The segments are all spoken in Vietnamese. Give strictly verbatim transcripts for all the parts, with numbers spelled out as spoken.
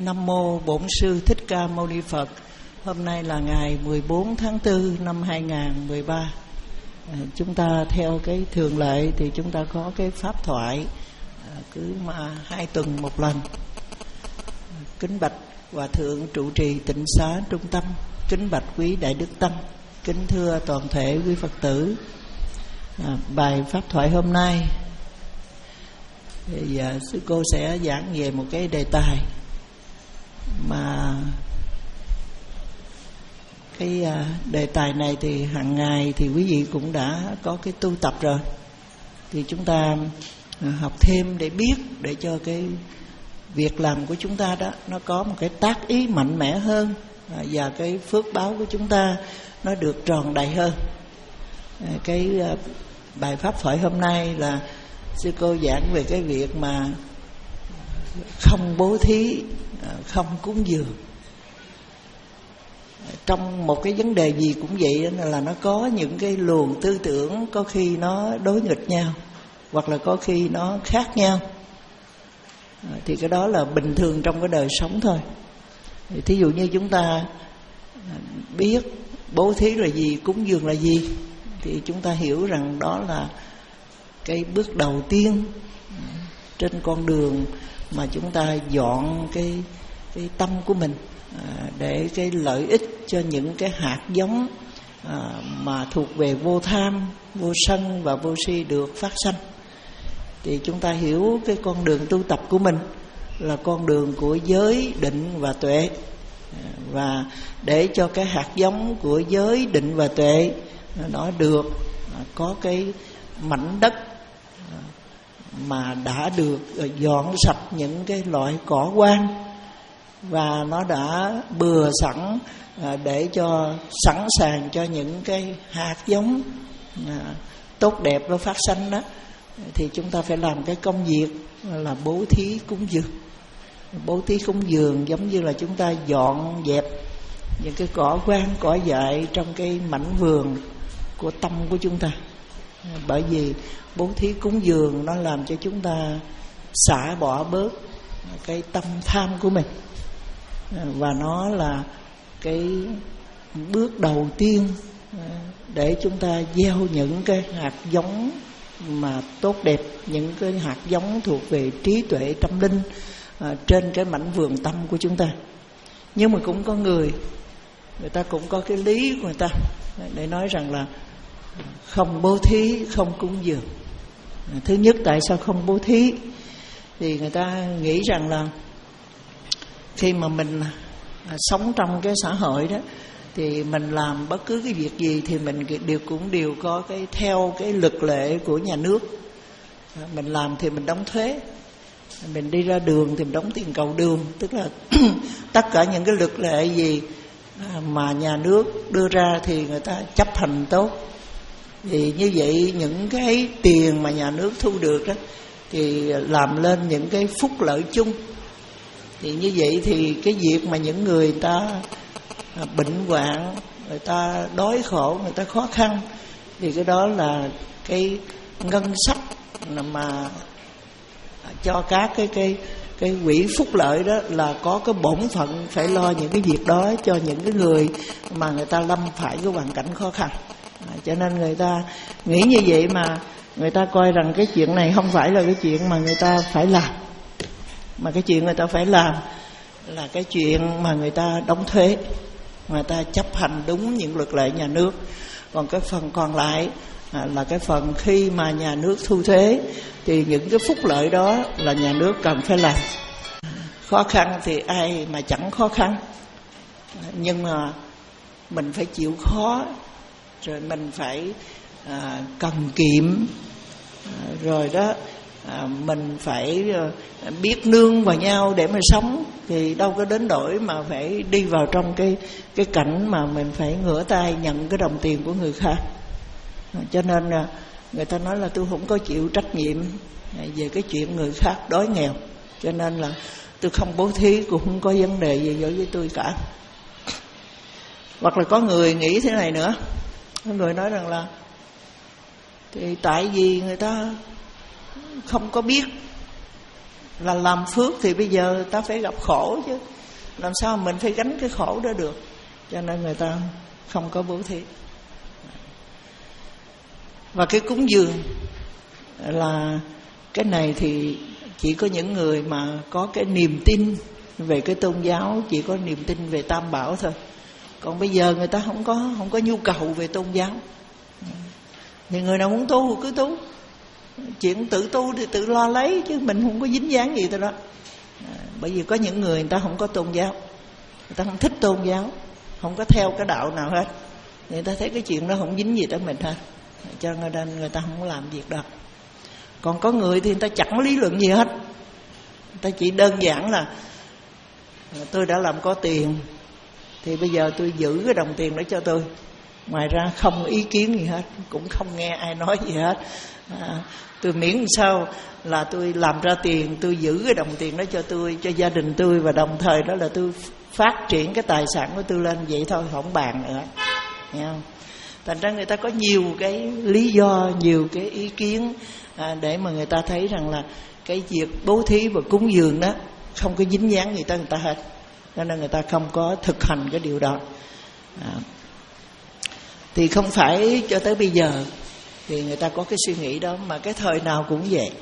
Nam Mô Bổn Sư Thích Ca Mâu Ni Phật. Hôm nay là ngày mười bốn tháng tư năm hai nghìn không trăm mười ba. à, Chúng ta theo cái thường lệ thì chúng ta có cái pháp thoại à, cứ mà hai tuần một lần. Kính bạch Hòa Thượng trụ trì Tịnh Xá Trung Tâm, kính bạch quý Đại Đức Tăng, kính thưa toàn thể quý Phật tử. à, Bài pháp thoại hôm nay thì à, sư cô sẽ giảng về một cái đề tài mà cái à, đề tài này thì hàng ngày thì quý vị cũng đã có cái tu tập rồi, thì chúng ta à, học thêm để biết, để cho cái việc làm của chúng ta đó nó có một cái tác ý mạnh mẽ hơn, à, và cái phước báo của chúng ta nó được tròn đầy hơn. à, Cái à, bài pháp thoại hôm nay là sư cô giảng về cái việc mà không bố thí, không cúng dường. Trong một cái vấn đề gì cũng vậy, là nó có những cái luồng tư tưởng có khi nó đối nghịch nhau, hoặc là có khi nó khác nhau. Thì cái đó là bình thường trong cái đời sống thôi. Thí dụ như chúng ta biết bố thí là gì, cúng dường là gì, thì chúng ta hiểu rằng đó là cái bước đầu tiên trên con đường mà chúng ta dọn cái cái tâm của mình, à, để cái lợi ích cho những cái hạt giống à, mà thuộc về vô tham, vô sân và vô si được phát sanh. Thì chúng ta hiểu cái con đường tu tập của mình là con đường của giới, định và tuệ, à, và để cho cái hạt giống của giới, định và tuệ nó được à, có cái mảnh đất mà đã được dọn sạch những cái loại cỏ quan, và nó đã bừa sẵn để cho sẵn sàng cho những cái hạt giống tốt đẹp nó phát sanh đó, thì chúng ta phải làm cái công việc là bố thí cúng dường. Bố thí cúng dường giống như là chúng ta dọn dẹp những cái cỏ quan, cỏ dại trong cái mảnh vườn của tâm của chúng ta. Bởi vì bố thí cúng dường nó làm cho chúng ta xả bỏ bớt cái tâm tham của mình, và nó là cái bước đầu tiên để chúng ta gieo những cái hạt giống mà tốt đẹp, những cái hạt giống thuộc về trí tuệ tâm linh trên cái mảnh vườn tâm của chúng ta. Nhưng mà cũng có người người ta cũng có cái lý của người ta để nói rằng là không bố thí, không cúng dường. Thứ nhất, tại sao không bố thí? Thì người ta nghĩ rằng là khi mà mình sống trong cái xã hội đó, thì mình làm bất cứ cái việc gì thì mình đều cũng đều có cái theo cái luật lệ của nhà nước. Mình làm thì mình đóng thuế, mình đi ra đường thì mình đóng tiền cầu đường. Tức là tất cả những cái luật lệ gì mà nhà nước đưa ra thì người ta chấp hành tốt. Thì như vậy những cái tiền mà nhà nước thu được đó thì làm lên những cái phúc lợi chung. Thì như vậy thì cái việc mà những người ta bệnh hoạn, người ta đói khổ, người ta khó khăn, thì cái đó là cái ngân sách mà cho các cái cái cái quỹ phúc lợi đó là có cái bổn phận phải lo những cái việc đó cho những cái người mà người ta lâm phải cái hoàn cảnh khó khăn. À, cho nên người ta nghĩ như vậy, mà người ta coi rằng cái chuyện này không phải là cái chuyện mà người ta phải làm, mà cái chuyện người ta phải làm là cái chuyện mà người ta đóng thuế, người ta chấp hành đúng những luật lệ nhà nước. Còn cái phần còn lại à, là cái phần khi mà nhà nước thu thuế thì những cái phúc lợi đó là nhà nước cần phải làm. Khó khăn thì ai mà chẳng khó khăn, nhưng mà mình phải chịu khó, rồi mình phải à, cần kiệm, à, rồi đó à, mình phải à, biết nương vào nhau để mà sống. Thì đâu có đến nỗi mà phải đi vào trong cái cái cảnh mà mình phải ngửa tay nhận cái đồng tiền của người khác. à, Cho nên à, người ta nói là tôi không có chịu trách nhiệm về cái chuyện người khác đói nghèo, cho nên là tôi không bố thí, cũng không có vấn đề gì đối với tôi cả. Hoặc là có người nghĩ thế này nữa, có người nói rằng là thì tại vì người ta không có biết là làm phước thì bây giờ ta phải gặp khổ chứ, làm sao mình phải gánh cái khổ đó được. Cho nên người ta không có bố thí. Và cái cúng dường là cái này thì chỉ có những người mà có cái niềm tin về cái tôn giáo, chỉ có niềm tin về Tam Bảo thôi. Còn bây giờ người ta không có không có nhu cầu về tôn giáo. Thì người nào muốn tu cứ tu, chuyện tự tu thì tự lo lấy, chứ mình không có dính dáng gì tới đó. Bởi vì có những người người ta không có tôn giáo, người ta không thích tôn giáo, không có theo cái đạo nào hết, người ta thấy cái chuyện đó không dính gì tới mình hết, cho nên người ta không có làm việc đó. Còn có người thì người ta chẳng lý luận gì hết, người ta chỉ đơn giản là tôi đã làm có tiền thì bây giờ tôi giữ cái đồng tiền đó cho tôi, ngoài ra không ý kiến gì hết, cũng không nghe ai nói gì hết. à, Tôi miễn sao là tôi làm ra tiền, tôi giữ cái đồng tiền đó cho tôi, cho gia đình tôi, và đồng thời đó là tôi phát triển cái tài sản của tôi lên, vậy thôi, không bàn nữa. Nghe không? Thành ra người ta có nhiều cái lý do, nhiều cái ý kiến à, để mà người ta thấy rằng là cái việc bố thí và cúng dường đó không có dính dáng gì tới người ta hết, cho nên người ta không có thực hành cái điều đó. à, Thì không phải cho tới bây giờ thì người ta có cái suy nghĩ đó, mà cái thời nào cũng vậy.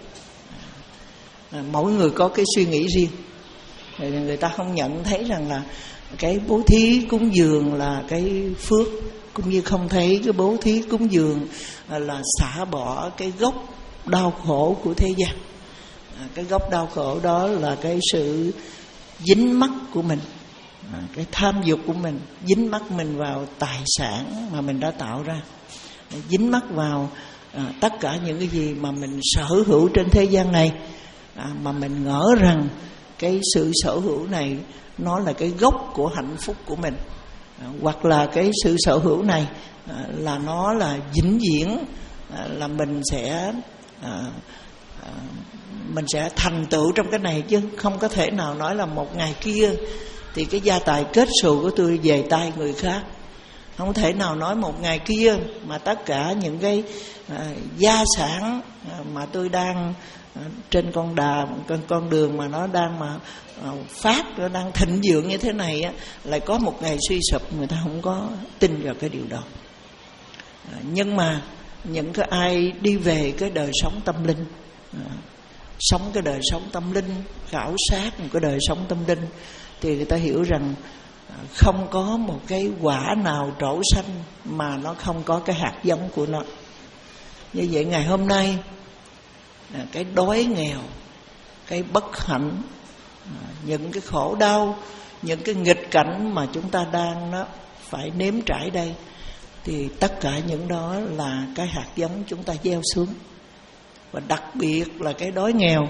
à, Mỗi người có cái suy nghĩ riêng, thì người ta không nhận thấy rằng là cái bố thí cúng dường là cái phước, cũng như không thấy cái bố thí cúng dường là xả bỏ cái gốc đau khổ của thế gian. à, Cái gốc đau khổ đó là cái sự dính mắc của mình, à, cái tham dục của mình, dính mắc mình vào tài sản mà mình đã tạo ra, dính mắc vào à, tất cả những cái gì mà mình sở hữu trên thế gian này, à, mà mình ngỡ rằng cái sự sở hữu này nó là cái gốc của hạnh phúc của mình, à, hoặc là cái sự sở hữu này à, là nó là vĩnh viễn, à, là mình sẽ à, à, mình sẽ thành tựu trong cái này, chứ không có thể nào nói là một ngày kia thì cái gia tài kết xù của tôi về tay người khác. Không thể nào nói một ngày kia mà tất cả những cái à, gia sản à, mà tôi đang à, trên con đà, con con đường mà nó đang mà à, phát, nó đang thịnh vượng như thế này á, lại có một ngày suy sụp. Người ta không có tin vào cái điều đó. à, Nhưng mà những cái ai đi về cái đời sống tâm linh, à, sống cái đời sống tâm linh, khảo sát một cái đời sống tâm linh, thì người ta hiểu rằng không có một cái quả nào trổ xanh mà nó không có cái hạt giống của nó. Như vậy ngày hôm nay, cái đói nghèo, cái bất hạnh, những cái khổ đau, những cái nghịch cảnh mà chúng ta đang nó phải nếm trải đây, thì tất cả những đó là cái hạt giống chúng ta gieo xuống. Và đặc biệt là cái đói nghèo,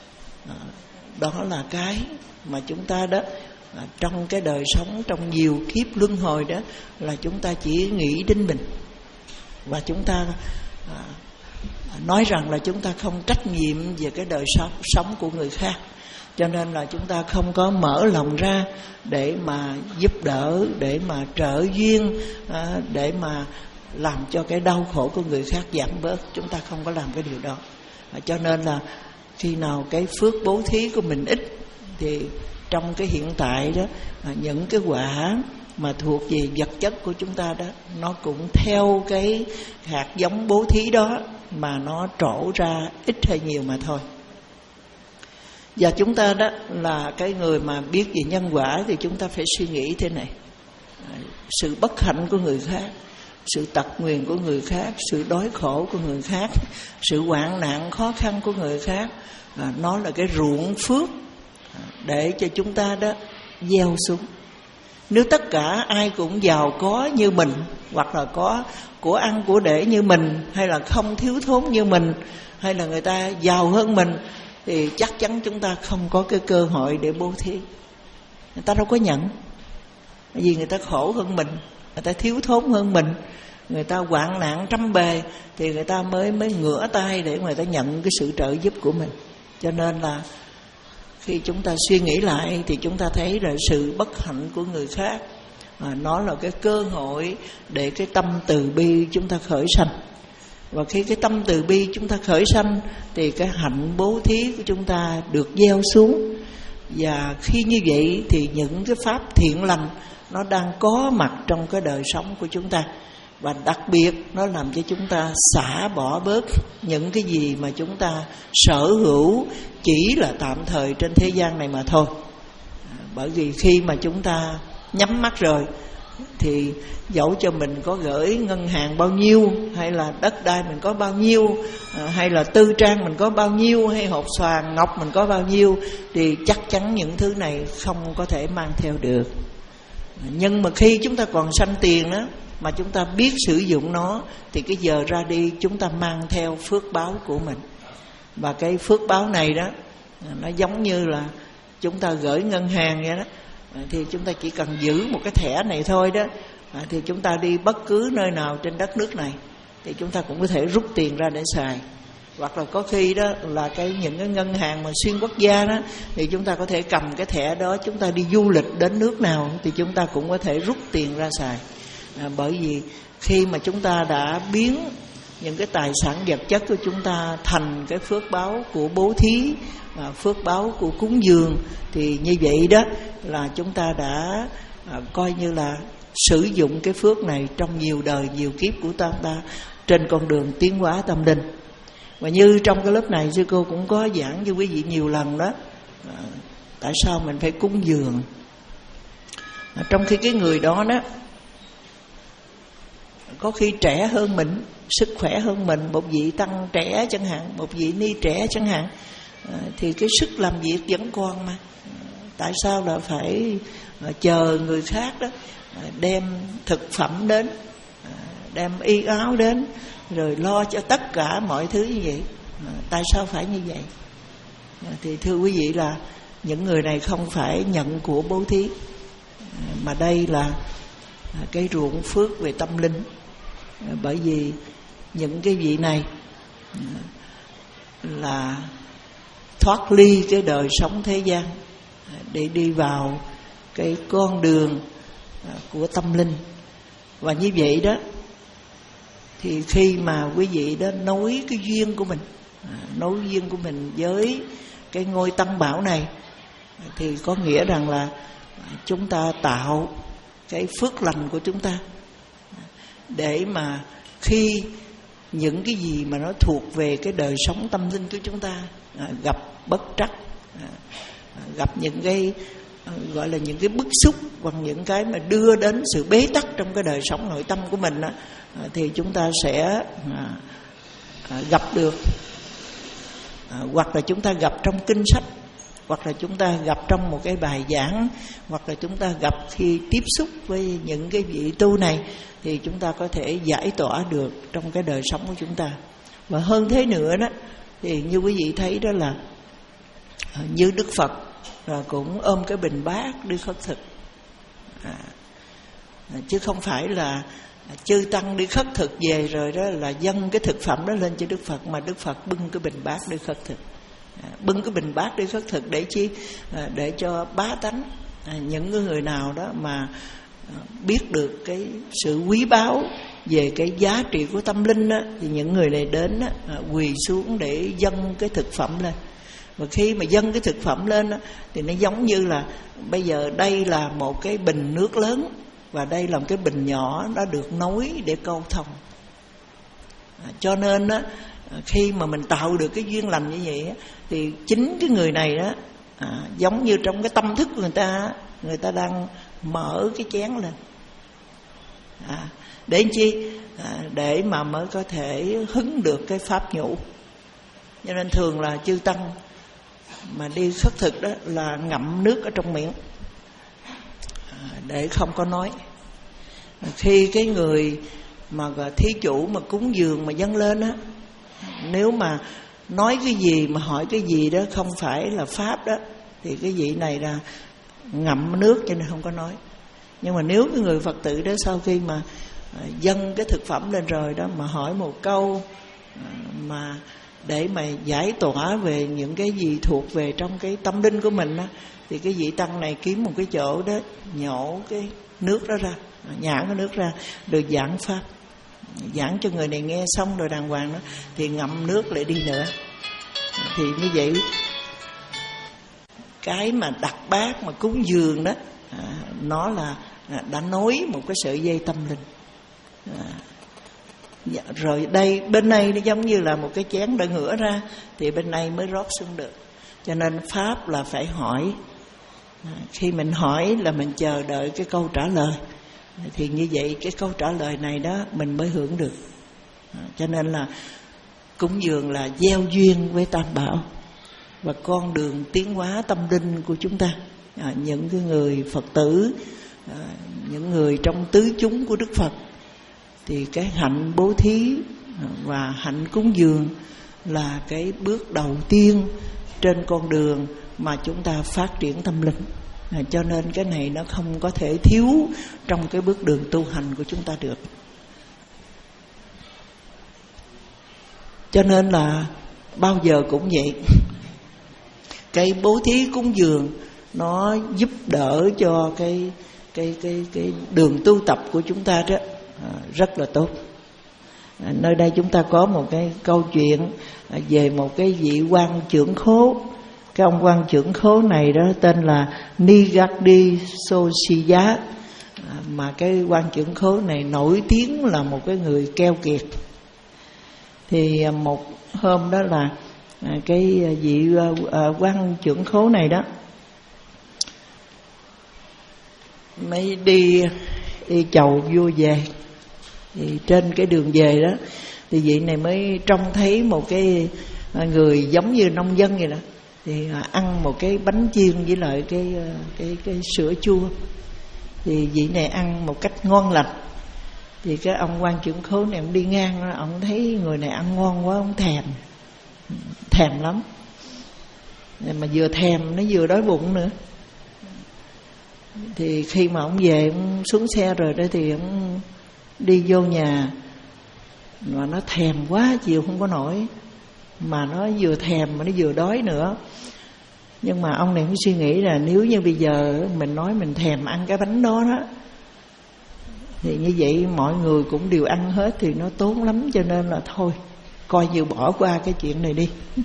đó là cái mà chúng ta đó À, trong cái đời sống, trong nhiều kiếp luân hồi đó, là chúng ta chỉ nghĩ đến mình, và chúng ta à, nói rằng là chúng ta không trách nhiệm về cái đời sống, sống của người khác, cho nên là chúng ta không có mở lòng ra để mà giúp đỡ, để mà trợ duyên, à, để mà làm cho cái đau khổ của người khác giảm bớt. Chúng ta không có làm cái điều đó. à, Cho nên là khi nào cái phước bố thí của mình ít thì trong cái hiện tại đó, những cái quả mà thuộc về vật chất của chúng ta đó, nó cũng theo cái hạt giống bố thí đó mà nó trổ ra ít hay nhiều mà thôi. Và chúng ta đó là cái người mà biết về nhân quả, thì chúng ta phải suy nghĩ thế này: sự bất hạnh của người khác, sự tật nguyền của người khác, sự đói khổ của người khác, sự hoạn nạn khó khăn của người khác, à, nó là cái ruộng phước để cho chúng ta đó gieo xuống. Nếu tất cả ai cũng giàu có như mình, hoặc là có của ăn của để như mình, hay là không thiếu thốn như mình, hay là người ta giàu hơn mình, thì chắc chắn chúng ta không có cái cơ hội để bố thí. Người ta đâu có nhận, vì người ta khổ hơn mình, người ta thiếu thốn hơn mình, người ta hoạn nạn trăm bề, thì người ta mới mới ngửa tay để người ta nhận cái sự trợ giúp của mình. Cho nên là khi chúng ta suy nghĩ lại thì chúng ta thấy là sự bất hạnh của người khác, à, nó là cái cơ hội để cái tâm từ bi chúng ta khởi sanh. Và khi cái tâm từ bi chúng ta khởi sanh thì cái hạnh bố thí của chúng ta được gieo xuống. Và khi như vậy thì những cái pháp thiện lành nó đang có mặt trong cái đời sống của chúng ta. Và đặc biệt nó làm cho chúng ta xả bỏ bớt những cái gì mà chúng ta sở hữu chỉ là tạm thời trên thế gian này mà thôi. Bởi vì khi mà chúng ta nhắm mắt rồi thì dẫu cho mình có gửi ngân hàng bao nhiêu, hay là đất đai mình có bao nhiêu, hay là tư trang mình có bao nhiêu, hay hộp xoàn ngọc mình có bao nhiêu, thì chắc chắn những thứ này không có thể mang theo được. Nhưng mà khi chúng ta còn sanh tiền đó, mà chúng ta biết sử dụng nó, thì cái giờ ra đi chúng ta mang theo phước báo của mình. Và cái phước báo này đó, nó giống như là chúng ta gửi ngân hàng vậy đó. Thì chúng ta chỉ cần giữ một cái thẻ này thôi đó, thì chúng ta đi bất cứ nơi nào trên đất nước này thì chúng ta cũng có thể rút tiền ra để xài. Hoặc là có khi đó là cái những cái ngân hàng mà xuyên quốc gia đó, thì chúng ta có thể cầm cái thẻ đó, chúng ta đi du lịch đến nước nào thì chúng ta cũng có thể rút tiền ra xài. À, bởi vì khi mà chúng ta đã biến những cái tài sản vật chất của chúng ta thành cái phước báo của bố thí, à, phước báo của cúng dường, thì như vậy đó là chúng ta đã à, coi như là sử dụng cái phước này trong nhiều đời nhiều kiếp của ta, ta trên con đường tiến hóa tâm linh. Và như trong cái lớp này sư cô cũng có giảng cho quý vị nhiều lần đó, à, tại sao mình phải cúng dường, à, trong khi cái người đó đó có khi trẻ hơn mình, sức khỏe hơn mình, một vị tăng trẻ chẳng hạn, một vị ni trẻ chẳng hạn, à, thì cái sức làm việc vẫn còn mà. Tại sao là phải à, chờ người khác đó à, đem thực phẩm đến, à, đem y áo đến, rồi lo cho tất cả mọi thứ như vậy? À, tại sao phải như vậy? À, thì thưa quý vị là những người này không phải nhận của bố thí, à, mà đây là à, cái ruộng phước về tâm linh. À, bởi vì những cái vị này à, là thoát ly cái đời sống thế gian à, để đi vào cái con đường à, của tâm linh. Và như vậy đó, thì khi mà quý vị đó nối cái duyên của mình, à, nối duyên của mình với cái ngôi Tăng Bảo này, thì có nghĩa rằng là chúng ta tạo cái phước lành của chúng ta, để mà khi những cái gì mà nó thuộc về cái đời sống tâm linh của chúng ta à, gặp bất trắc, à, gặp những cái à, gọi là những cái bức xúc, hoặc những cái mà đưa đến sự bế tắc trong cái đời sống nội tâm của mình á, à, thì chúng ta sẽ à, à, gặp được, à, hoặc là chúng ta gặp trong kinh sách, hoặc là chúng ta gặp trong một cái bài giảng, hoặc là chúng ta gặp khi tiếp xúc với những cái vị tu này, thì chúng ta có thể giải tỏa được trong cái đời sống của chúng ta. Và hơn thế nữa đó, thì như quý vị thấy đó là như Đức Phật và cũng ôm cái bình bát đi khất thực, à, chứ không phải là chư tăng đi khất thực về rồi đó là dâng cái thực phẩm đó lên cho Đức Phật, mà Đức Phật bưng cái bình bát đi khất thực. À, bưng cái bình bát đi khất thực để chi? À, để cho bá tánh, à, những người nào đó mà à, biết được cái sự quý báu về cái giá trị của tâm linh đó, thì những người này đến đó, à, quỳ xuống để dâng cái thực phẩm lên. Và khi mà dâng cái thực phẩm lên đó, thì nó giống như là bây giờ đây là một cái bình nước lớn, và đây là một cái bình nhỏ, nó được nối để câu thông. À, cho nên đó, khi mà mình tạo được cái duyên lành như vậy, thì chính cái người này đó, à, giống như trong cái tâm thức của người ta, người ta đang mở cái chén lên, à, để chi? À, để mà mới có thể hứng được cái pháp nhũ. Cho nên thường là chư tăng mà đi khất thực đó là ngậm nước ở trong miệng, à, để không có nói. Khi cái người mà thí chủ mà cúng dường mà dâng lên á, nếu mà nói cái gì mà hỏi cái gì đó không phải là pháp đó, thì cái vị này là ngậm nước cho nên không có nói. Nhưng mà nếu cái người Phật tử đó sau khi mà dâng cái thực phẩm lên rồi đó, mà hỏi một câu mà để mà giải tỏa về những cái gì thuộc về trong cái tâm linh của mình đó, thì cái vị tăng này kiếm một cái chỗ đó nhổ cái nước đó ra, nhả cái nước ra, được giảng pháp. Giảng cho người này nghe xong rồi đàng hoàng đó, thì ngậm nước lại đi nữa. Thì như vậy cái mà đặt bát mà cúng dường đó, à, nó là đã nối một cái sợi dây tâm linh. À, dạ, rồi đây bên này nó giống như là một cái chén đã ngửa ra, thì bên này mới rót xuống được. Cho nên pháp là phải hỏi. À, khi mình hỏi là mình chờ đợi cái câu trả lời, thì như vậy cái câu trả lời này đó mình mới hưởng được. À, cho nên là cúng dường là gieo duyên với Tam Bảo và con đường tiến hóa tâm linh của chúng ta. À, những cái người Phật tử, à, những người trong tứ chúng của Đức Phật, thì cái hạnh bố thí và hạnh cúng dường là cái bước đầu tiên trên con đường mà chúng ta phát triển tâm linh. À, cho nên cái này nó không có thể thiếu trong cái bước đường tu hành của chúng ta được. Cho nên là bao giờ cũng vậy, cái bố thí cúng dường nó giúp đỡ cho cái cái cái cái đường tu tập của chúng ta đó, à, rất là tốt. À, nơi đây chúng ta có một cái câu chuyện à, về một cái vị quan trưởng khố. Cái ông quan trưởng khố này đó tên là Nigadi Sosiya. À, mà cái quan trưởng khố này nổi tiếng là một cái người keo kiệt. Thì à, một hôm đó là à, cái vị à, quan trưởng khố này đó mới đi đi chầu vua về. Thì trên cái đường về đó thì vị này mới trông thấy một cái người giống như nông dân vậy đó, thì ăn một cái bánh chiên với lại cái cái cái sữa chua. Thì vị này ăn một cách ngon lành. Thì cái ông quan trưởng khố này ông đi ngang, ông thấy người này ăn ngon quá, ông thèm thèm lắm. Mà vừa thèm nó vừa đói bụng nữa. Thì khi mà ông về, ông xuống xe rồi đó, thì ông đi vô nhà, mà nó thèm quá chịu không có nổi, mà nó vừa thèm mà nó vừa đói nữa. Nhưng mà ông này cũng suy nghĩ là nếu như bây giờ mình nói mình thèm ăn cái bánh đó đó, thì như vậy mọi người cũng đều ăn hết thì nó tốn lắm. Cho nên là thôi, coi như bỏ qua cái chuyện này đi.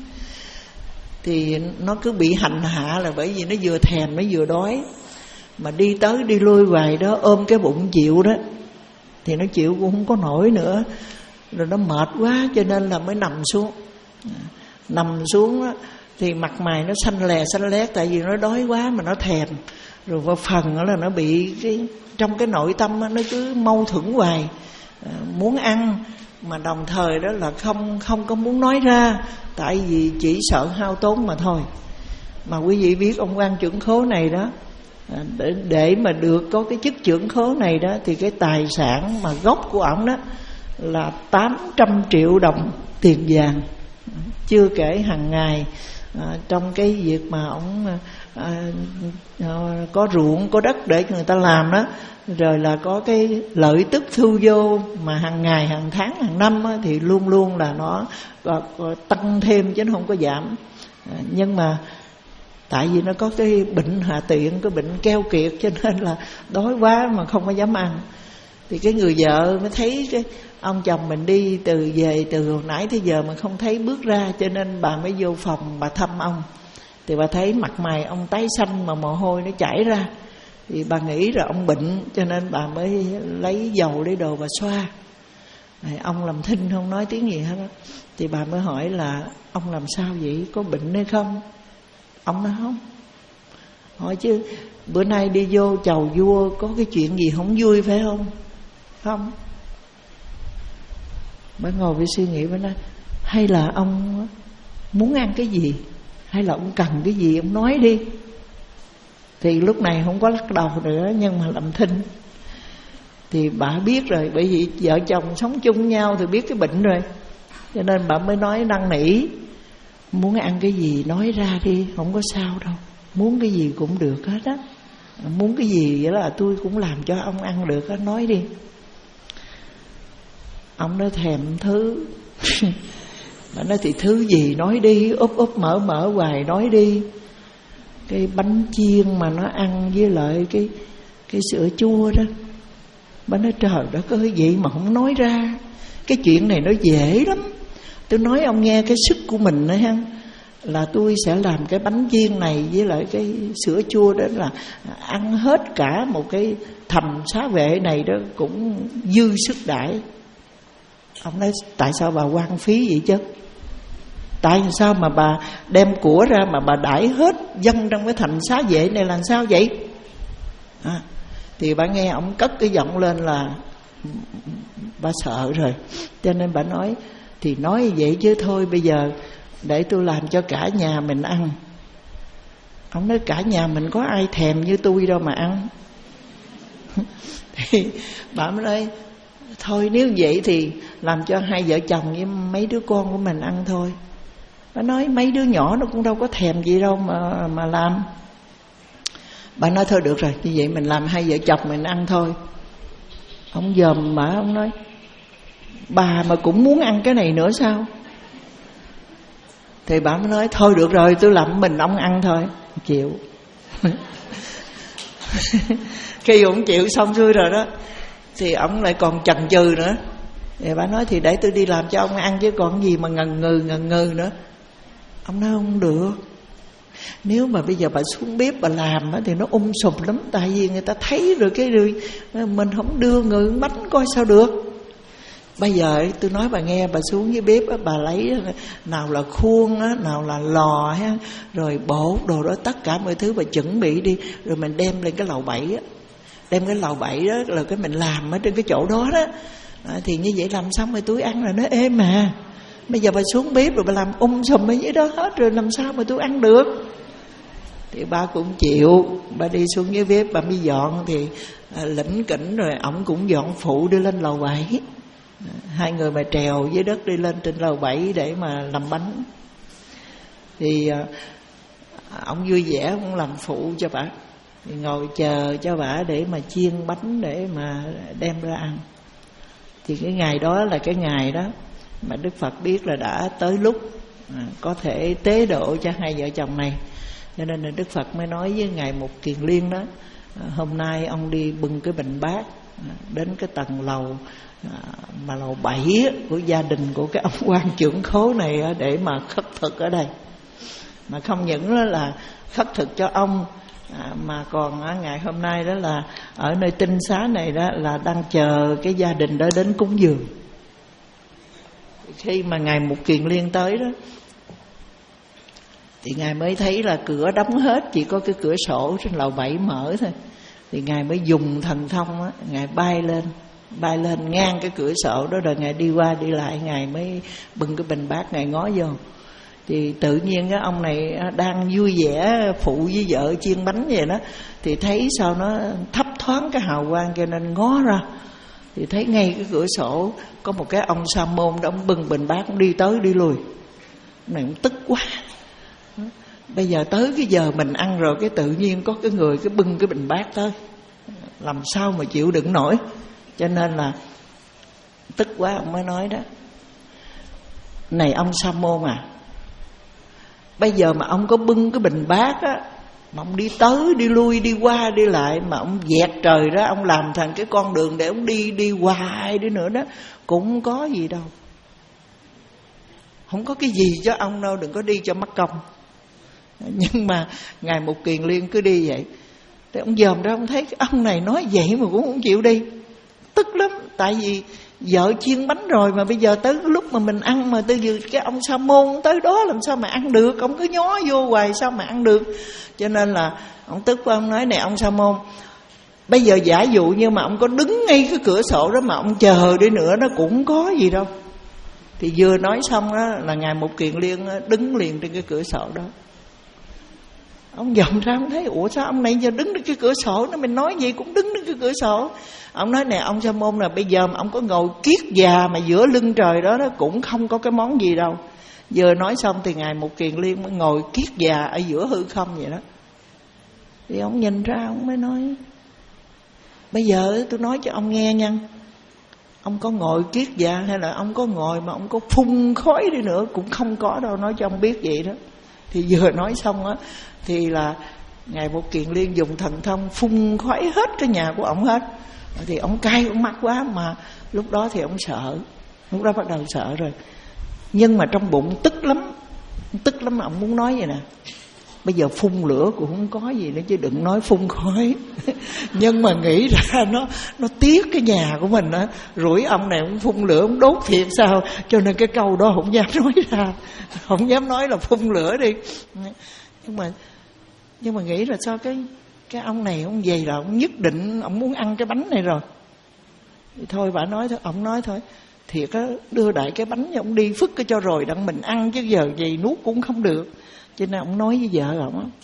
Thì nó cứ bị hành hạ là bởi vì nó vừa thèm nó vừa đói. Mà đi tới đi lui hoài đó, ôm cái bụng chịu đó, thì nó chịu cũng không có nổi nữa. Rồi nó mệt quá cho nên là mới nằm xuống. Nằm xuống đó, thì mặt mày nó xanh lè xanh lét, tại vì nó đói quá mà nó thèm. Rồi vào phần đó là nó bị cái, trong cái nội tâm đó, nó cứ mâu thuẫn hoài, muốn ăn mà đồng thời đó là không không có muốn nói ra, tại vì chỉ sợ hao tốn mà thôi. Mà quý vị biết ông quan trưởng khố này đó, để, để mà được có cái chức trưởng khố này đó, thì cái tài sản mà gốc của ổng đó là tám trăm triệu đồng tiền vàng. Chưa kể hàng ngày à, trong cái việc mà ổng à, à, có ruộng có đất để người ta làm đó, rồi là có cái lợi tức thu vô mà hàng ngày hàng tháng hàng năm á, thì luôn luôn là nó có, có tăng thêm chứ nó không có giảm. À, nhưng mà tại vì nó có cái bệnh hạ tiện, cái bệnh keo kiệt, cho nên là đói quá mà không có dám ăn. Thì cái người vợ mới thấy cái ông chồng mình đi từ về từ hồi nãy tới giờ mà không thấy bước ra, cho nên bà mới vô phòng bà thăm ông. Thì bà thấy mặt mày ông tái xanh mà mồ hôi nó chảy ra, thì bà nghĩ là ông bệnh, cho nên bà mới lấy dầu lấy đồ bà xoa. Ông làm thinh không nói tiếng gì hết đó. Thì bà mới hỏi là ông làm sao vậy, có bệnh hay không? Ông nói không. Hỏi chứ bữa nay đi vô chầu vua có cái chuyện gì không vui phải không? Không. Bà ngồi với suy nghĩ, bà nói hay là ông muốn ăn cái gì, hay là ông cần cái gì ông nói đi. Thì lúc này không có lắc đầu nữa, nhưng mà làm thinh. Thì bà biết rồi, bởi vì vợ chồng sống chung nhau thì biết cái bệnh rồi, cho nên bà mới nói năn nỉ, muốn ăn cái gì nói ra đi, không có sao đâu, muốn cái gì cũng được hết á, muốn cái gì vậy là tôi cũng làm cho ông ăn được á, nói đi. Ông nói thèm thứ. Bà nói thì thứ gì nói đi, úp úp mở mở hoài nói đi. Cái bánh chiên mà nó ăn với lại cái cái sữa chua đó. Bà nói trời đất ơi, vậy mà không nói ra. Cái chuyện này nó dễ lắm. Tôi nói ông nghe cái sức của mình nữa ha, là tôi sẽ làm cái bánh chiên này với lại cái sữa chua đó là ăn hết cả một cái thành xá vệ này đó cũng dư sức đãi. Ông nói tại sao bà hoang phí vậy chứ? Tại sao mà bà đem của ra mà bà đãi hết dân trong cái thành xá vệ này là sao vậy? À, thì bà nghe ông cất cái giọng lên là bà sợ rồi, cho nên bà nói thì nói vậy chứ thôi bây giờ để tôi làm cho cả nhà mình ăn. Ông nói cả nhà mình có ai thèm như tôi đâu mà ăn. Thì bà mới nói thôi nếu vậy thì làm cho hai vợ chồng với mấy đứa con của mình ăn thôi. Bà nói mấy đứa nhỏ nó cũng đâu có thèm gì đâu mà mà làm. Bà nói thôi được rồi, như vậy mình làm hai vợ chồng mình ăn thôi. Ông dòm mà ông nói bà mà cũng muốn ăn cái này nữa sao? Thì bà mới nói thôi được rồi, tôi làm mình ông ăn thôi. Chịu. Khi ông chịu xong xuôi rồi đó thì ông lại còn chần chừ nữa. Thì bà nói thì để tôi đi làm cho ông ăn chứ còn gì mà ngần ngừ ngần ngừ nữa. Ông nói không được. Nếu mà bây giờ bà xuống bếp bà làm thì nó um sùm lắm. Tại vì người ta thấy rồi cái rồi mình không đưa người bánh coi sao được. Bây giờ tôi nói bà nghe, bà xuống dưới bếp bà lấy nào là khuôn nào là lò rồi bột đồ đó, tất cả mọi thứ bà chuẩn bị đi, rồi mình đem lên cái lò bẫy. Đem cái lò bẫy đó là cái mình làm ở trên cái chỗ đó đó. À, thì như vậy làm xong rồi túi ăn là nó êm mà. Bây giờ bà xuống bếp rồi bà làm um sùm ở dưới đó hết rồi làm sao mà tôi ăn được. Thì bà cũng chịu. Bà đi xuống dưới bếp bà mới dọn. Thì à, lỉnh kỉnh rồi ổng cũng dọn phụ đi lên lầu bảy. à, Hai người mà trèo dưới đất đi lên trên lầu bảy để mà làm bánh. Thì à, ổng vui vẻ cũng làm phụ cho bà. Thì ngồi chờ cho bà để mà chiên bánh để mà đem ra ăn. Thì cái ngày đó là cái ngày đó mà Đức Phật biết là đã tới lúc à, có thể tế độ cho hai vợ chồng này. Cho nên là Đức Phật mới nói với Ngài Mục Kiền Liên đó, à, hôm nay ông đi bưng cái bình bát à, đến cái tầng lầu à, mà lầu bảy của gia đình của cái ông quan trưởng khố này à, để mà khất thực ở đây. Mà không những là khất thực cho ông à, mà còn à, ngày hôm nay đó là ở nơi tinh xá này đó là đang chờ cái gia đình đó đến cúng dường. Khi mà Ngài Mục Kiền Liên tới đó thì Ngài mới thấy là cửa đóng hết, chỉ có cái cửa sổ trên lầu bảy mở thôi. Thì Ngài mới dùng thần thông á, Ngài bay lên, bay lên ngang cái cửa sổ đó, rồi Ngài đi qua đi lại, Ngài mới bưng cái bình bát, Ngài ngó vô. Thì tự nhiên cái ông này đang vui vẻ phụ với vợ chiên bánh vậy đó, thì thấy sao nó thấp thoáng cái hào quang cho nên ngó ra. Thì thấy ngay cái cửa sổ có một cái ông sa môn đó, ông bưng bình bát, ông đi tới đi lui. Ông này cũng tức quá. Bây giờ tới cái giờ mình ăn rồi, cái tự nhiên có cái người cái bưng cái bình bát tới, làm sao mà chịu đựng nổi. Cho nên là tức quá ông mới nói đó, này ông sa môn à, bây giờ mà ông có bưng cái bình bát á, mà ông đi tới đi lui đi qua đi lại, mà ông dẹt trời đó, ông làm thành cái con đường để ông đi đi hoài đi nữa đó, cũng không có gì đâu. Không có cái gì cho ông đâu, đừng có đi cho mất công. Nhưng mà Ngài Mục Kiền Liên cứ đi vậy. Thì ông dòm ra ông thấy cái ông này nói vậy mà cũng không chịu đi. Tức lắm. Tại vì vợ chiên bánh rồi, mà bây giờ tới lúc mà mình ăn mà tới giờ cái ông sa môn tới đó làm sao mà ăn được. Ông cứ nhó vô hoài sao mà ăn được. Cho nên là ông tức quá, ông nói này ông sa môn, bây giờ giả dụ như mà ông có đứng ngay cái cửa sổ đó mà ông chờ đi nữa, nó cũng có gì đâu. Thì vừa nói xong đó là Ngài Mục Kiền Liên đứng liền trên cái cửa sổ đó. Ông dòm ra ông thấy ủa sao ông này giờ đứng trên cái cửa sổ nó, mình nói gì cũng đứng trên cái cửa sổ. Ông nói nè ông sa môn, là bây giờ mà ông có ngồi kiết già mà giữa lưng trời đó, đó cũng không có cái món gì đâu. Vừa nói xong thì Ngài Mục Kiền Liên mới ngồi kiết già ở giữa hư không vậy đó. Thì ông nhìn ra ông mới nói, bây giờ tôi nói cho ông nghe nha, ông có ngồi kiết già hay là ông có ngồi mà ông có phun khói đi nữa cũng không có đâu, nói cho ông biết vậy đó. Thì vừa nói xong á thì là Ngài Mục Kiền Liên dùng thần thông phun khói hết cái nhà của ổng hết. Thì ổng cay ổng mặt quá, mà lúc đó thì ổng sợ. Lúc đó bắt đầu sợ rồi. Nhưng mà trong bụng tức lắm, tức lắm, ông muốn nói vậy nè: bây giờ phun lửa cũng không có gì nữa chứ đừng nói phun khói. Nhưng mà nghĩ ra nó nó tiếc cái nhà của mình á, rủi ông này cũng phun lửa cũng đốt thiệt sao, cho nên cái câu đó không dám nói ra, không dám nói là phun lửa đi. Nhưng mà nhưng mà nghĩ là sao cái cái ông này ông về là ông nhất định ông muốn ăn cái bánh này rồi. Thì thôi bà nói thôi, ông nói thôi, thiệt á, đưa đại cái bánh cho ông đi phức cái cho rồi đặng mình ăn, chứ giờ gì nuốt cũng không được. Cho nên ông nói với vợ ông á,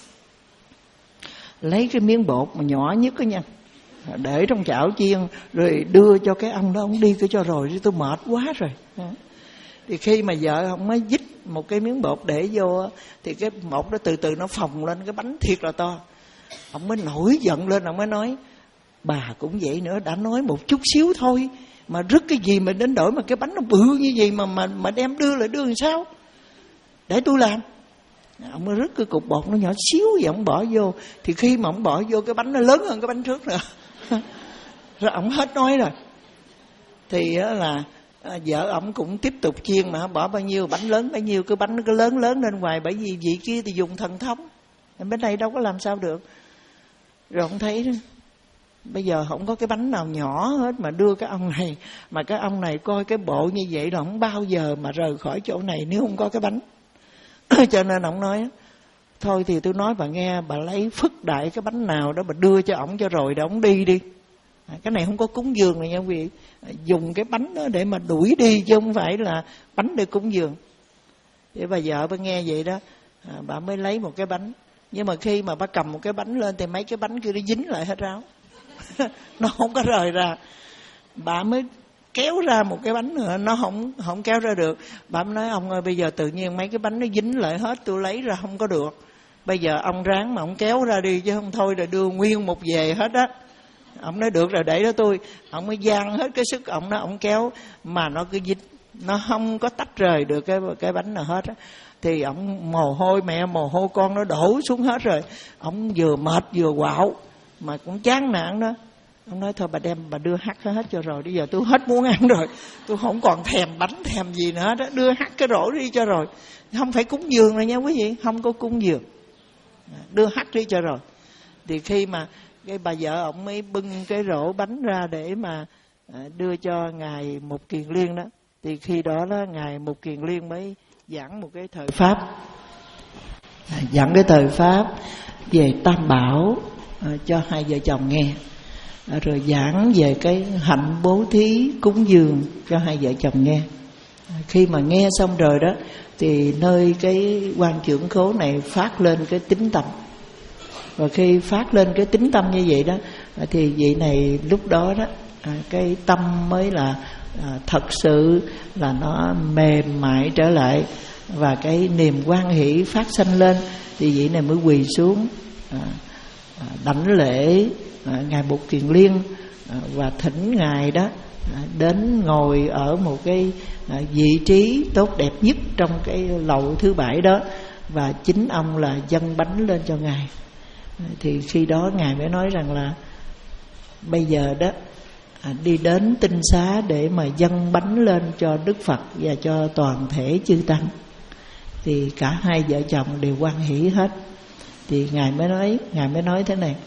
lấy cái miếng bột mà nhỏ nhất á nha, để trong chảo chiên rồi đưa cho cái ông đó, ông đi cái cho rồi, chứ tôi mệt quá rồi. Thì khi mà vợ ông mới dít một cái miếng bột để vô, thì cái bột đó từ từ nó phồng lên cái bánh thiệt là to. Ông mới nổi giận lên, ông mới nói: bà cũng vậy nữa, đã nói một chút xíu thôi mà rứt cái gì mà đến đổi mà cái bánh nó bự như vậy mà mà mà đem đưa lại đưa làm sao? Để tôi làm. Ông mới rứt cái cục bột nó nhỏ xíu vậy, ông bỏ vô. Thì khi mà ông bỏ vô, cái bánh nó lớn hơn cái bánh trước nữa. Rồi ông hết nói rồi. Thì là vợ ông cũng tiếp tục chiên, mà bỏ bao nhiêu bánh lớn bấy nhiêu, cái bánh nó cứ lớn lớn lên hoài. Bởi vì vị kia thì dùng thần thông, bên đây đâu có làm sao được. Rồi ông thấy đó, bây giờ không có cái bánh nào nhỏ hết mà đưa cái ông này, mà cái ông này coi cái bộ như vậy là không bao giờ mà rời khỏi chỗ này nếu không có cái bánh. Cho nên ông nói: thôi thì tôi nói bà nghe, bà lấy phức đại cái bánh nào đó bà đưa cho ổng cho rồi để ổng đi đi. À, cái này không có cúng dường này nha quý vị, dùng cái bánh đó để mà đuổi đi chứ không phải là bánh để cúng dường. Để bà vợ bà nghe vậy đó, à, bà mới lấy một cái bánh. Nhưng mà khi mà bà cầm một cái bánh lên thì mấy cái bánh kia nó dính lại hết ráo. Nó không có rời ra. Bà mới kéo ra một cái bánh nữa, nó không không kéo ra được. Bà mới nói: ông ơi, bây giờ tự nhiên mấy cái bánh nó dính lại hết, tôi lấy ra không có được. Bây giờ ông ráng mà ông kéo ra đi, chứ không thôi là đưa nguyên một về hết á. Ông nói: được rồi, để đó tôi. Ông mới dang hết cái sức ông đó, ông kéo mà nó cứ dính, nó không có tách rời được cái cái bánh nào hết á. Thì ông mồ hôi mẹ mồ hôi con nó đổ xuống hết rồi. Ông vừa mệt vừa quạo mà cũng chán nản đó. Ông nói: thôi bà đem bà đưa hắt hết cho rồi, bây giờ tôi hết muốn ăn rồi, tôi không còn thèm bánh thèm gì nữa đó, đưa hắt cái rổ đi cho rồi. Không phải cúng dường rồi nha quý vị, không có cúng dường, đưa hắt đi cho rồi. Thì khi mà cái bà vợ ông mới bưng cái rổ bánh ra để mà đưa cho ngài Mục Kiền Liên đó, thì khi đó đó ngài Mục Kiền Liên mới giảng một cái thời pháp, giảng cái thời pháp về Tam Bảo cho hai vợ chồng nghe, rồi giảng về cái hạnh bố thí cúng dường cho hai vợ chồng nghe. Khi mà nghe xong rồi đó, thì nơi cái quan trưởng khố này phát lên cái tín tâm. Và khi phát lên cái tín tâm như vậy đó, thì vị này lúc đó đó, cái tâm mới là à, thật sự là nó mềm mại trở lại, và cái niềm hoan hỷ phát sanh lên. Thì vị này mới quỳ xuống à, à, đảnh lễ à, ngài Mục Kiền Liên, à, và thỉnh ngài đó à, đến ngồi ở một cái à, vị trí tốt đẹp nhất trong cái lầu thứ bảy đó, và chính ông là dâng bánh lên cho ngài. À, thì khi đó ngài mới nói rằng là bây giờ đó à, đi đến tinh xá để mà dâng bánh lên cho Đức Phật và cho toàn thể chư tăng. Thì cả hai vợ chồng đều hoan hỷ hết. Thì ngài mới nói ngài mới nói thế này: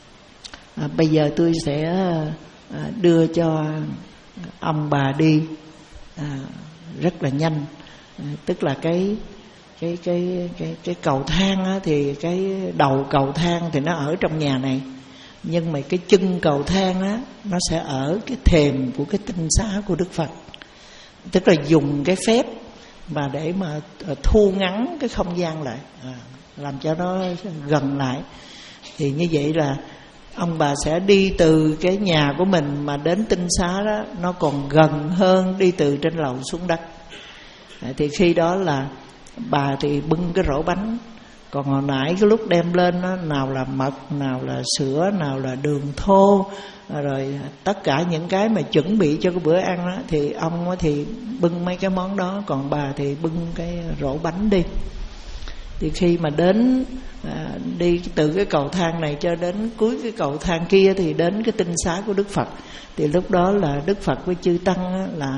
à, bây giờ tôi sẽ à, đưa cho ông bà đi à, rất là nhanh. À, tức là cái cái cái cái cái cầu thang á, thì cái đầu cầu thang thì nó ở trong nhà này, nhưng mà cái chân cầu thang á nó sẽ ở cái thềm của cái tinh xá của Đức Phật. Tức là dùng cái phép mà để mà thu ngắn cái không gian lại, à, làm cho nó gần lại. Thì như vậy là ông bà sẽ đi từ cái nhà của mình mà đến tinh xá đó, nó còn gần hơn đi từ trên lầu xuống đất. À, thì khi đó là bà thì bưng cái rổ bánh, còn hồi nãy cái lúc đem lên đó, nào là mật, nào là sữa, nào là đường thô, rồi tất cả những cái mà chuẩn bị cho cái bữa ăn đó, thì ông thì bưng mấy cái món đó, còn bà thì bưng cái rổ bánh đi. Thì khi mà đến à, đi từ cái cầu thang này cho đến cuối cái cầu thang kia, thì đến cái tinh xá của Đức Phật. Thì lúc đó là Đức Phật với chư tăng là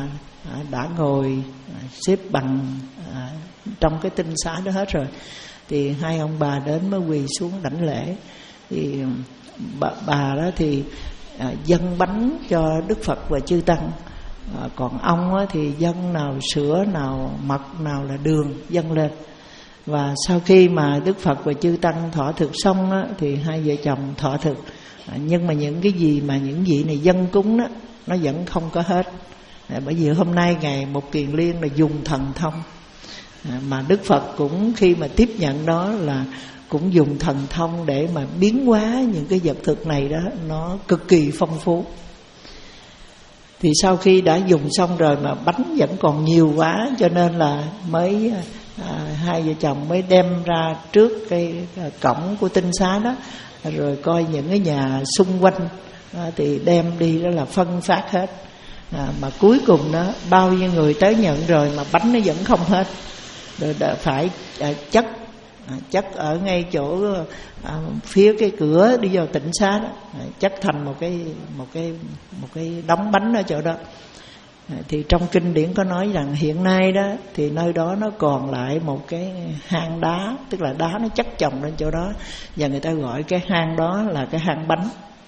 đã ngồi xếp bằng trong cái tinh xá đó hết rồi. Thì hai ông bà đến mới quỳ xuống đảnh lễ. Thì bà, bà đó thì dâng bánh cho Đức Phật và chư tăng, còn ông thì dâng nào sữa, nào mật, nào là đường dâng lên. Và sau khi mà Đức Phật và chư tăng thọ thực xong đó, thì hai vợ chồng thọ thực. Nhưng mà những cái gì mà những vị này dâng cúng đó, nó vẫn không có hết. Bởi vì hôm nay ngày Một Kiền Liên là dùng thần thông, mà Đức Phật cũng khi mà tiếp nhận đó là cũng dùng thần thông để mà biến hóa những cái vật thực này đó, nó cực kỳ phong phú. Thì sau khi đã dùng xong rồi mà bánh vẫn còn nhiều quá, cho nên là mới à, hai vợ chồng mới đem ra trước cái cổng của tinh xá đó, rồi coi những cái nhà xung quanh à, thì đem đi đó là phân phát hết. À, mà cuối cùng đó bao nhiêu người tới nhận rồi mà bánh nó vẫn không hết, rồi đã phải à, chất à, chất ở ngay chỗ à, phía cái cửa đi vào tịnh xá đó, à, chất thành một cái một cái một cái đống bánh ở chỗ đó. À, thì trong kinh điển có nói rằng hiện nay đó thì nơi đó nó còn lại một cái hang đá, tức là đá nó chất chồng lên chỗ đó, và người ta gọi cái hang đó là cái hang bánh.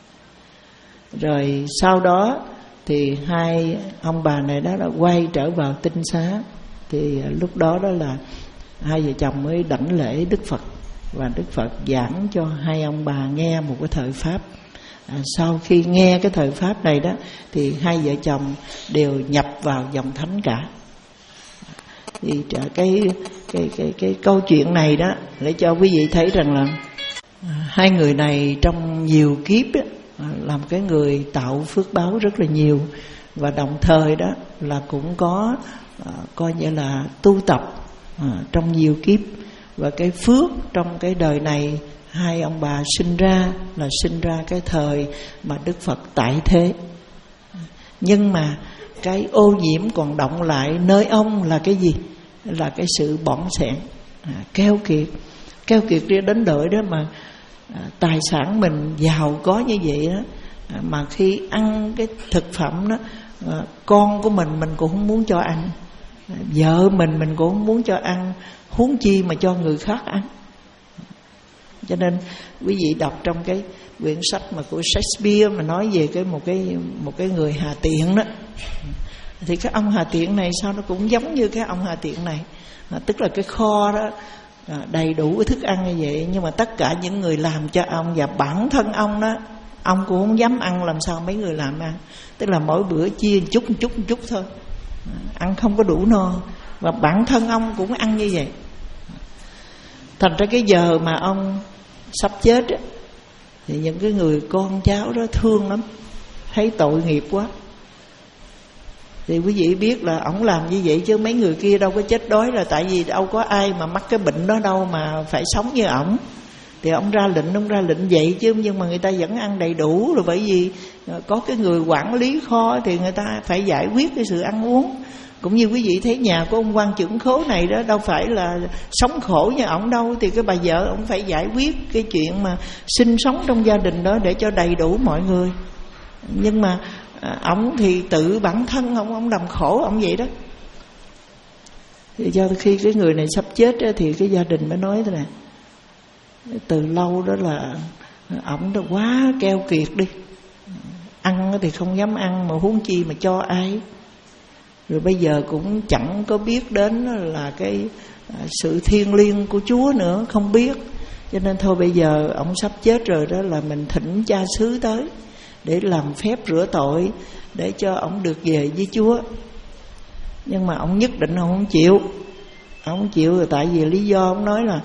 Rồi sau đó thì hai ông bà này đó đã quay trở vào tinh xá. Thì lúc đó đó là hai vợ chồng mới đảnh lễ Đức Phật, và Đức Phật giảng cho hai ông bà nghe một cái thời pháp. À, sau khi nghe cái thời pháp này đó thì hai vợ chồng đều nhập vào dòng thánh cả. Thì cái cái cái cái câu chuyện này đó để cho quý vị thấy rằng là à, hai người này trong nhiều kiếp đó, làm cái người tạo phước báo rất là nhiều, và đồng thời đó là cũng có à, coi như là tu tập à, trong nhiều kiếp. Và cái phước trong cái đời này, hai ông bà sinh ra là sinh ra cái thời mà Đức Phật tại thế. Nhưng mà cái ô nhiễm còn động lại nơi ông là cái gì? Là cái sự bỏng sẻn, à, keo kiệt. Keo kiệt đến đời đó mà à, tài sản mình giàu có như vậy đó, à, mà khi ăn cái thực phẩm đó, à, con của mình mình cũng không muốn cho ăn, à, vợ mình mình cũng không muốn cho ăn, huống chi mà cho người khác ăn. Cho nên quý vị đọc trong cái quyển sách mà của Shakespeare mà nói về cái một cái một cái người Hà Tiện đó, thì cái ông Hà Tiện này sao nó cũng giống như cái ông Hà Tiện này, à, tức là cái kho đó à, đầy đủ cái thức ăn như vậy, nhưng mà tất cả những người làm cho ông và bản thân ông đó, ông cũng không dám ăn, làm sao mấy người làm ăn. Tức là mỗi bữa chia một chút một chút một chút thôi, à, ăn không có đủ no, và bản thân ông cũng ăn như vậy. Thành ra cái giờ mà ông sắp chết á, thì những cái người con cháu đó thương lắm, thấy tội nghiệp quá. Thì quý vị biết là ổng làm như vậy chứ mấy người kia đâu có chết đói, là tại vì đâu có ai mà mắc cái bệnh đó đâu mà phải sống như ổng. Thì ổng ra lệnh, ổng ra lệnh vậy chứ, nhưng mà người ta vẫn ăn đầy đủ. Rồi bởi vì có cái người quản lý kho thì người ta phải giải quyết cái sự ăn uống. Cũng như quý vị thấy nhà của ông quan trưởng khố này đó, đâu phải là sống khổ như ổng đâu. Thì cái bà vợ ổng phải giải quyết cái chuyện mà sinh sống trong gia đình đó để cho đầy đủ mọi người. Nhưng mà ổng thì tự bản thân ổng ổng làm khổ ổng vậy đó. Thì cho khi cái người này sắp chết đó, thì cái gia đình mới nói thế này: từ lâu đó là ổng đã quá keo kiệt đi, ăn thì không dám ăn mà huống chi mà cho ai. Rồi bây giờ cũng chẳng có biết đến là cái sự thiêng liêng của Chúa nữa, không biết. Cho nên thôi bây giờ ổng sắp chết rồi đó, là mình thỉnh cha xứ tới để làm phép rửa tội, để cho ổng được về với Chúa. Nhưng mà ổng nhất định ổng không chịu. Ổng không chịu rồi tại vì lý do ổng nói là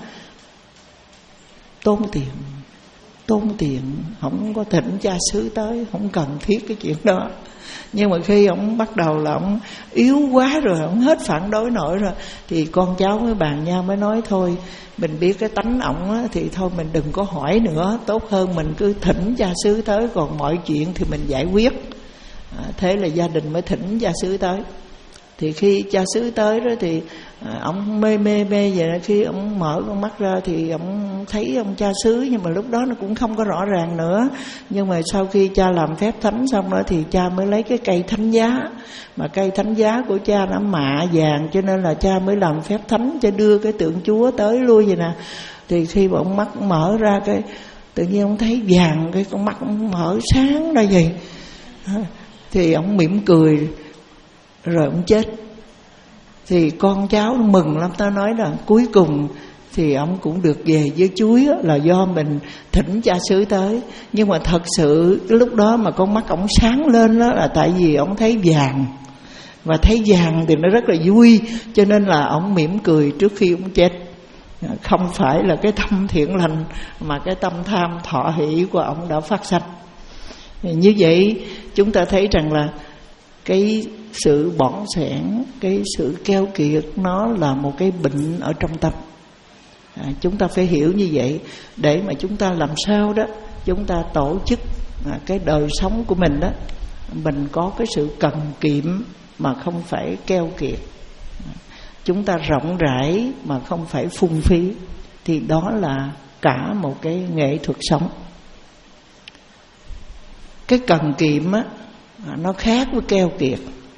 tốn tiền, tốn tiền, không có thỉnh cha xứ tới, không cần thiết cái chuyện đó. Nhưng mà khi ổng bắt đầu là ổng yếu quá rồi, ổng hết phản đối nổi rồi, thì con cháu mới bàn nhau mới nói thôi mình biết cái tánh ổng á, thì thôi mình đừng có hỏi nữa, tốt hơn mình cứ thỉnh cha xứ tới, còn mọi chuyện thì mình giải quyết. À, thế là gia đình mới thỉnh cha xứ tới. Thì khi cha xứ tới đó thì ông mê mê mê vậy. Khi ông mở con mắt ra thì ông thấy ông cha xứ, nhưng mà lúc đó nó cũng không có rõ ràng nữa. Nhưng mà sau khi cha làm phép thánh xong đó thì cha mới lấy cái cây thánh giá, mà cây thánh giá của cha nó mạ vàng, cho nên là cha mới làm phép thánh cho đưa cái tượng Chúa tới lui vậy nè. Thì khi mà ông mắt mở ra cái tự nhiên ông thấy vàng, cái con mắt ông mở sáng ra vậy. Thì ông mỉm cười rồi ông chết. Thì con cháu mừng lắm, ta nói là cuối cùng thì ông cũng được về với Chúa, là do mình thỉnh cha xứ tới. Nhưng mà thật sự cái lúc đó mà con mắt ông sáng lên đó là tại vì ông thấy vàng, và thấy vàng thì nó rất là vui, cho nên là ông mỉm cười trước khi ông chết. Không phải là cái tâm thiện lành, mà cái tâm tham thọ hỷ của ông đã phát sanh. Như vậy chúng ta thấy rằng là cái sự bỏn sẻn, cái sự keo kiệt, nó là một cái bệnh ở trong tâm. à, Chúng ta phải hiểu như vậy, để mà chúng ta làm sao đó chúng ta tổ chức à, cái đời sống của mình đó, mình có cái sự cần kiệm mà không phải keo kiệt. Chúng ta rộng rãi mà không phải phung phí. Thì đó là cả một cái nghệ thuật sống. Cái cần kiệm á, nó khác với keo kiệt.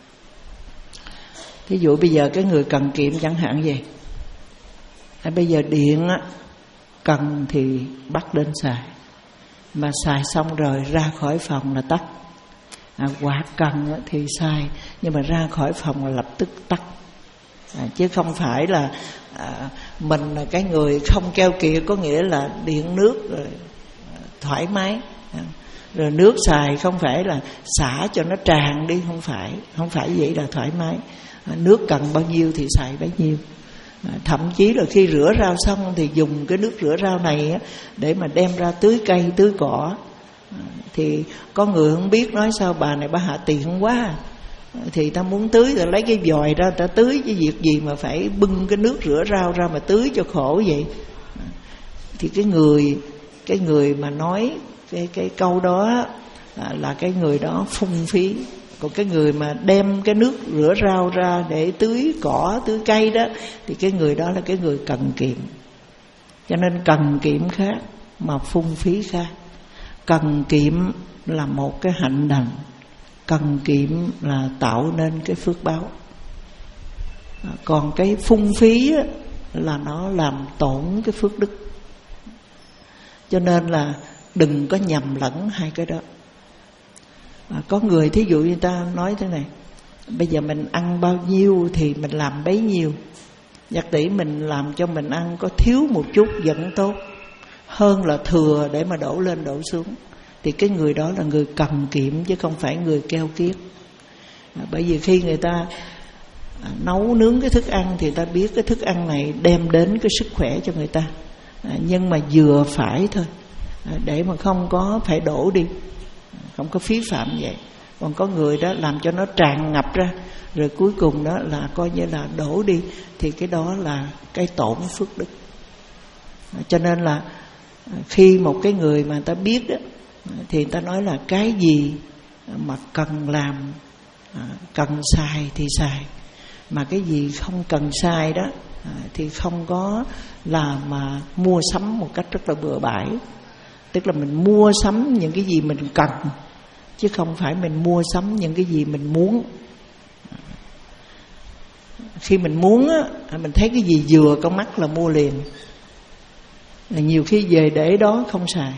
Thí dụ bây giờ cái người cần kiệm chẳng hạn gì, à, bây giờ điện á, cần thì bắt lên xài, mà xài xong rồi ra khỏi phòng là tắt. à, Quạt cần á, thì xài, nhưng mà ra khỏi phòng là lập tức tắt. à, Chứ không phải là à, mình là cái người không keo kiệt, có nghĩa là điện nước rồi thoải mái. à, Rồi nước xài không phải là xả cho nó tràn đi, không phải, không phải vậy là thoải mái. à, Nước cần bao nhiêu thì xài bấy nhiêu. à, Thậm chí là khi rửa rau xong thì dùng cái nước rửa rau này á, để mà đem ra tưới cây, tưới cỏ. à, Thì có người không biết nói sao bà này bà hạ tiện quá. à, Thì ta muốn tưới ta lấy cái vòi ra ta tưới, chứ việc gì mà phải bưng cái nước rửa rau ra mà tưới cho khổ vậy. à, Thì cái người Cái người mà nói Cái, cái câu đó à, là cái người đó phung phí. Còn cái người mà đem cái nước rửa rau ra để tưới cỏ, tưới cây đó, thì cái người đó là cái người cần kiệm. Cho nên cần kiệm khác mà phung phí khác. Cần kiệm là một cái hạnh đành, cần kiệm là tạo nên cái phước báo. à, Còn cái phung phí á, là nó làm tổn cái phước đức. Cho nên là đừng có nhầm lẫn hai cái đó. à, Có người thí dụ như ta nói thế này: bây giờ mình ăn bao nhiêu thì mình làm bấy nhiêu. Nhạc tỷ mình làm cho mình ăn có thiếu một chút vẫn tốt, hơn là thừa để mà đổ lên đổ xuống. Thì cái người đó là người cần kiệm, chứ không phải người keo kiết. à, Bởi vì khi người ta à, nấu nướng cái thức ăn thì ta biết cái thức ăn này đem đến cái sức khỏe cho người ta. à, Nhưng mà vừa phải thôi, để mà không có phải đổ đi, không có phí phạm vậy. Còn có người đó làm cho nó tràn ngập ra, rồi cuối cùng đó là coi như là đổ đi, thì cái đó là cái tổn phước đức. Cho nên là khi một cái người mà ta biết đó, thì người ta nói là cái gì mà cần làm, cần xài thì xài, mà cái gì không cần xài đó thì không có là mà mua sắm một cách rất là bừa bãi. Tức là mình mua sắm những cái gì mình cần, chứ không phải mình mua sắm những cái gì mình muốn. Khi mình muốn á, mình thấy cái gì vừa con mắt là mua liền. Nhiều khi về để đó không xài,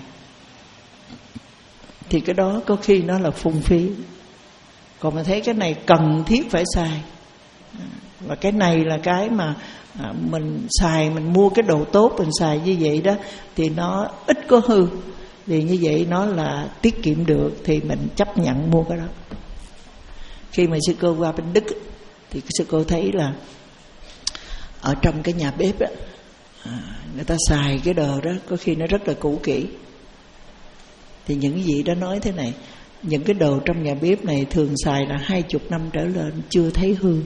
thì cái đó có khi nó là phung phí. Còn mình thấy cái này cần thiết phải xài, và cái này là cái mà à, mình xài, mình mua cái đồ tốt mình xài như vậy đó, thì nó ít có hư, thì như vậy nó là tiết kiệm được, thì mình chấp nhận mua cái đó. Khi mà sư cô qua bên Đức thì sư cô thấy là ở trong cái nhà bếp đó, à, người ta xài cái đồ đó có khi nó rất là cũ kỹ. Thì những cái gì đó nói thế này: những cái đồ trong nhà bếp này thường xài là hai chục năm trở lên chưa thấy hư.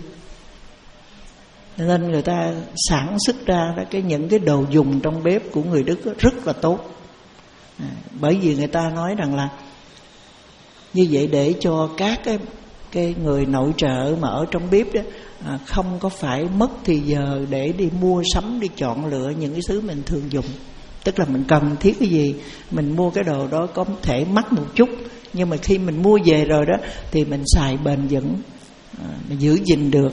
Nên người ta sản xuất ra đó, cái những cái đồ dùng trong bếp của người Đức rất là tốt. à, Bởi vì người ta nói rằng là như vậy để cho các cái cái người nội trợ mà ở trong bếp đó à, không có phải mất thì giờ để đi mua sắm, đi chọn lựa những cái thứ mình thường dùng. Tức là mình cần thiết cái gì mình mua cái đồ đó, có thể mắc một chút nhưng mà khi mình mua về rồi đó thì mình xài bền vững, à, mình giữ gìn được,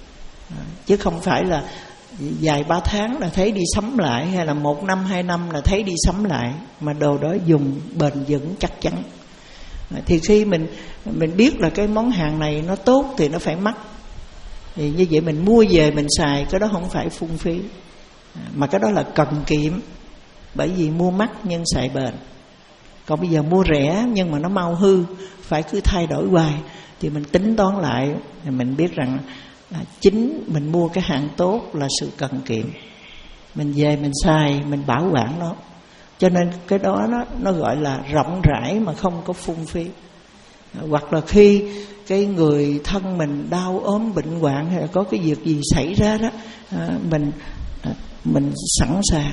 à, chứ không phải là vài ba tháng là thấy đi sắm lại, hay là một năm hai năm là thấy đi sắm lại, mà đồ đó dùng bền vững chắc chắn. À, thì khi mình mình biết là cái món hàng này nó tốt thì nó phải mắc, thì như vậy mình mua về mình xài, cái đó không phải phung phí, à, mà cái đó là cần kiệm. Bởi vì mua mắc nhưng xài bền. Còn bây giờ mua rẻ nhưng mà nó mau hư, phải cứ thay đổi hoài, thì mình tính toán lại, mình biết rằng à, chính mình mua cái hàng tốt là sự cần kiệm. Mình về mình xài, mình bảo quản nó. Cho nên cái đó nó, nó gọi là rộng rãi mà không có phung phí. À, hoặc là khi cái người thân mình đau ốm bệnh hoạn, hay là có cái việc gì xảy ra đó, à, mình à, mình sẵn sàng,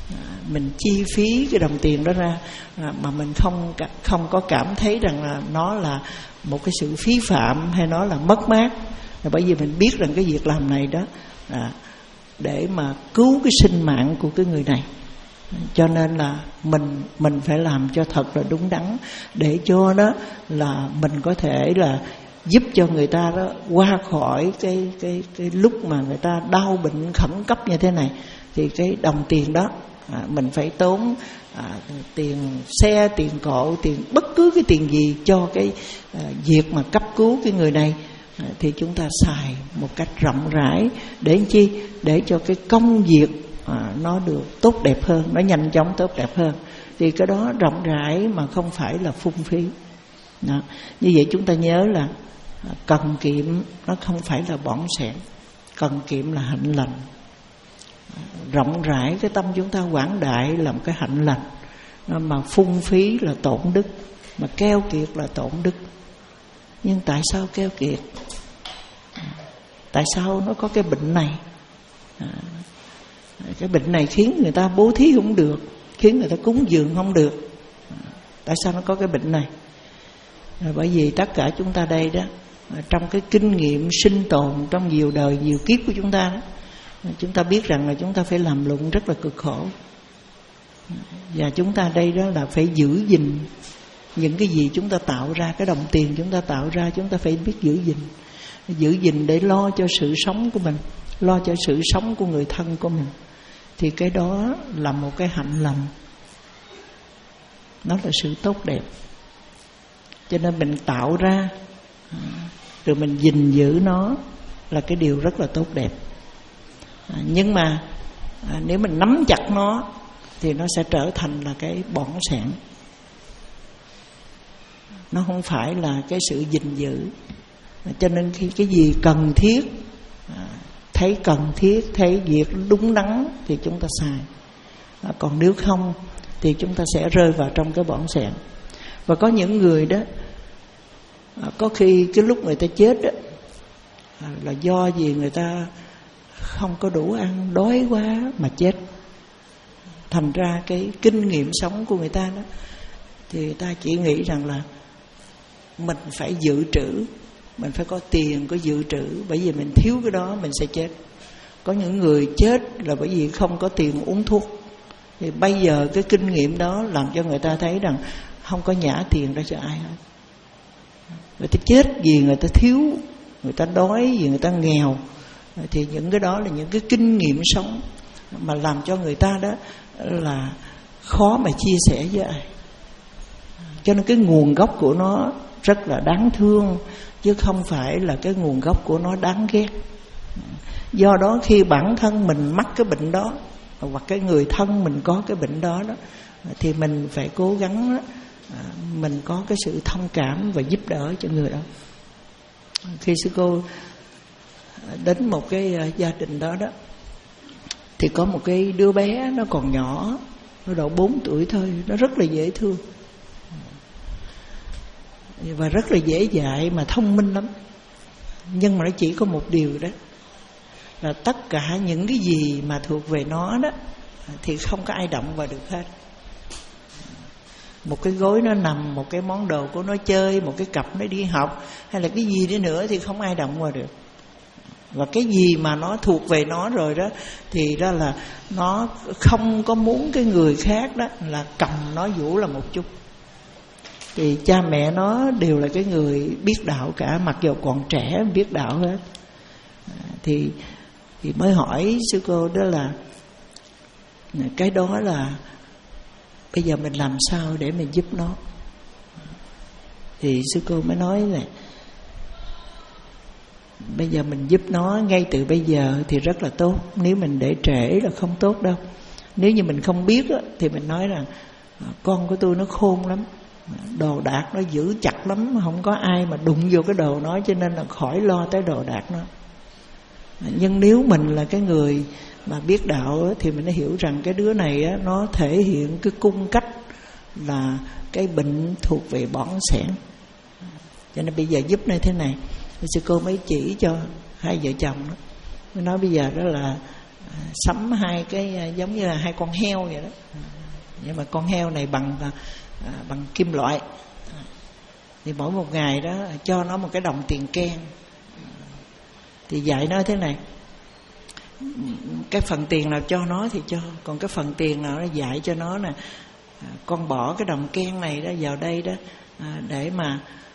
mình chi phí cái đồng tiền đó ra, à, mà mình không không có cảm thấy rằng là nó là một cái sự phí phạm hay nó là mất mát, là bởi vì mình biết rằng cái việc làm này đó à, để mà cứu cái sinh mạng của cái người này. Cho nên là mình mình phải làm cho thật là đúng đắn, để cho đó là mình có thể là giúp cho người ta đó qua khỏi cái cái cái lúc mà người ta đau bệnh khẩn cấp như thế này. Thì cái đồng tiền đó à, mình phải tốn à, tiền xe, tiền cộ, tiền bất cứ cái tiền gì cho cái à, việc mà cấp cứu cái người này, à, thì chúng ta xài một cách rộng rãi. Để làm chi? Để cho cái công việc à, nó được tốt đẹp hơn, nó nhanh chóng tốt đẹp hơn. Thì cái đó rộng rãi mà không phải là phung phí đó. Như vậy chúng ta nhớ là à, cần kiệm nó không phải là bỏng sẻn, cần kiệm là hạnh lành. Rộng rãi cái tâm chúng ta quảng đại là một cái hạnh lành, mà phung phí là tổn đức, mà keo kiệt là tổn đức. Nhưng tại sao keo kiệt? Tại sao nó có cái bệnh này? Cái bệnh này khiến người ta bố thí không được, khiến người ta cúng dường không được. Tại sao nó có cái bệnh này? Bởi vì tất cả chúng ta đây đó, trong cái kinh nghiệm sinh tồn trong nhiều đời nhiều kiếp của chúng ta đó, chúng ta biết rằng là chúng ta phải làm lụng rất là cực khổ. Và chúng ta đây đó là phải giữ gìn những cái gì chúng ta tạo ra, cái đồng tiền chúng ta tạo ra, chúng ta phải biết giữ gìn. Giữ gìn để lo cho sự sống của mình, lo cho sự sống của người thân của mình. Thì cái đó là một cái hạnh lành, nó là sự tốt đẹp. Cho nên mình tạo ra rồi mình gìn giữ nó là cái điều rất là tốt đẹp. À, nhưng mà à, nếu mình nắm chặt nó thì nó sẽ trở thành là cái bỏng sẻn. Nó không phải là cái sự gìn giữ. À, cho nên khi cái gì cần thiết, à, thấy cần thiết, thấy việc đúng đắn thì chúng ta xài. À, còn nếu không thì chúng ta sẽ rơi vào trong cái bỏng sẻn. Và có những người đó à, có khi cái lúc người ta chết đó, à, là do gì người ta không có đủ ăn, đói quá mà chết. Thành ra cái kinh nghiệm sống của người ta đó, thì người ta chỉ nghĩ rằng là mình phải dự trữ, mình phải có tiền, có dự trữ, bởi vì mình thiếu cái đó mình sẽ chết. Có những người chết là bởi vì không có tiền uống thuốc. Thì bây giờ cái kinh nghiệm đó làm cho người ta thấy rằng không có nhả tiền ra cho ai hết. Người ta chết vì người ta thiếu, người ta đói, vì người ta nghèo. Thì những cái đó là những cái kinh nghiệm sống mà làm cho người ta đó là khó mà chia sẻ với ai. Cho nên cái nguồn gốc của nó rất là đáng thương, chứ không phải là cái nguồn gốc của nó đáng ghét. Do đó khi bản thân mình mắc cái bệnh đó, hoặc cái người thân mình có cái bệnh đó đó, thì mình phải cố gắng đó, mình có cái sự thông cảm và giúp đỡ cho người đó. Khi sư cô đến một cái gia đình đó đó, thì có một cái đứa bé nó còn nhỏ, nó độ bốn tuổi thôi, nó rất là dễ thương và rất là dễ dạy mà thông minh lắm. Nhưng mà nó chỉ có một điều đó, là tất cả những cái gì mà thuộc về nó đó thì không có ai động vào được hết. một cái gối nó nằm, một cái món đồ của nó chơi, một cái cặp nó đi học, hay là cái gì đi nữa thì không ai động vào được. Và cái gì mà nó thuộc về nó rồi đó thì đó là nó không có muốn cái người khác đó là cầm nó vũ là một chút. Thì cha mẹ nó đều là cái người biết đạo cả, mặc dù còn trẻ biết đạo hết. Thì thì mới hỏi sư cô đó là cái đó là bây giờ mình làm sao để mình giúp nó. Thì sư cô mới nói là bây giờ mình giúp nó ngay từ bây giờ thì rất là tốt. Nếu mình để trễ là không tốt đâu. Nếu như mình không biết thì mình nói rằng con của tôi nó khôn lắm, đồ đạc nó giữ chặt lắm, không có ai mà đụng vô cái đồ nó, cho nên là khỏi lo tới đồ đạc nó. Nhưng nếu mình là cái người mà biết đạo thì mình đã hiểu rằng cái đứa này nó thể hiện cái cung cách là cái bệnh thuộc về bỏng sẻn. Cho nên bây giờ giúp nó thế này. Sư cô mới chỉ cho hai vợ chồng đó. Mới nói bây giờ đó là sắm hai cái giống như là hai con heo vậy đó. Nhưng mà con heo này bằng bằng kim loại. Thì mỗi một ngày đó cho nó một cái đồng tiền ken. Thì dạy nó thế này, cái phần tiền nào cho nó thì cho, còn cái phần tiền nào nó dạy cho nó nè, con bỏ cái đồng ken này đó vào đây đó, để mà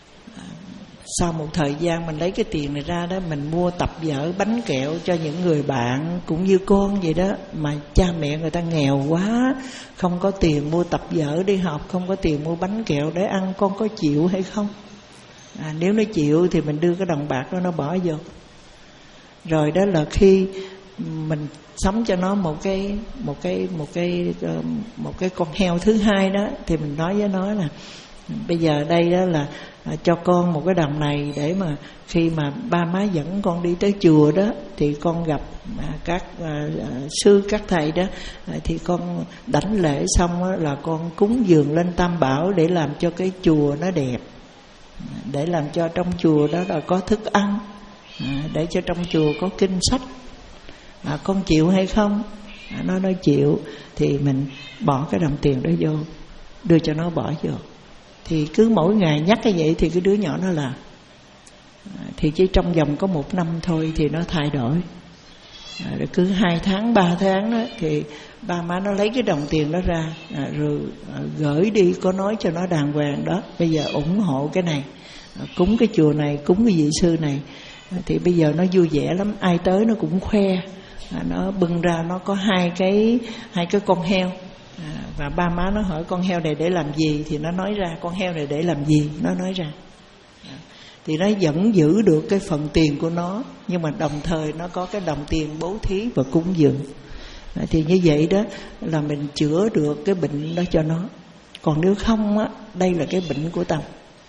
sau một thời gian mình lấy cái tiền này ra đó, mình mua tập vở bánh kẹo cho những người bạn cũng như con vậy đó, mà cha mẹ người ta nghèo quá, không có tiền mua tập vở đi học, không có tiền mua bánh kẹo để ăn, con có chịu hay không? À, nếu nó chịu thì mình đưa cái đồng bạc đó nó bỏ vô. Rồi đó là khi mình sắm cho nó một cái một cái một cái một cái con heo thứ hai đó, thì mình nói với nó là bây giờ đây đó là cho con một cái đồng này, để mà khi mà ba má dẫn con đi tới chùa đó thì con gặp các sư các thầy đó, thì con đảnh lễ xong đó, là con cúng dường lên Tam Bảo để làm cho cái chùa nó đẹp, để làm cho trong chùa đó là có thức ăn, để cho trong chùa có kinh sách. À, con chịu hay không? À, nó nói chịu, thì mình bỏ cái đồng tiền đó vô, đưa cho nó bỏ vô. Thì cứ mỗi ngày nhắc cái vậy thì cái đứa nhỏ nó làm. À, thì chỉ trong vòng có một năm thôi thì nó thay đổi. À, rồi cứ hai tháng, ba tháng đó thì ba má nó lấy cái đồng tiền đó ra, à, rồi à, gửi đi, có nói cho nó đàng hoàng đó. Bây giờ ủng hộ cái này, à, cúng cái chùa này, cúng cái vị sư này. À, thì bây giờ nó vui vẻ lắm, ai tới nó cũng khoe. À, nó bưng ra nó có hai cái hai cái con heo. À, và ba má nó hỏi con heo này để làm gì, thì nó nói ra con heo này để làm gì, nó nói ra. À, thì nó vẫn giữ được cái phần tiền của nó, nhưng mà đồng thời nó có cái đồng tiền bố thí và cúng dường. À, thì như vậy đó là mình chữa được cái bệnh đó cho nó. Còn nếu không á, đây là cái bệnh của tâm.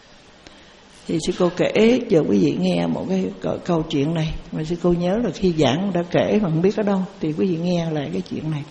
Thì sư cô kể cho quý vị nghe một cái câu chuyện này, mà sư cô nhớ là khi giảng đã kể mà không biết ở đâu, thì quý vị nghe lại cái chuyện này.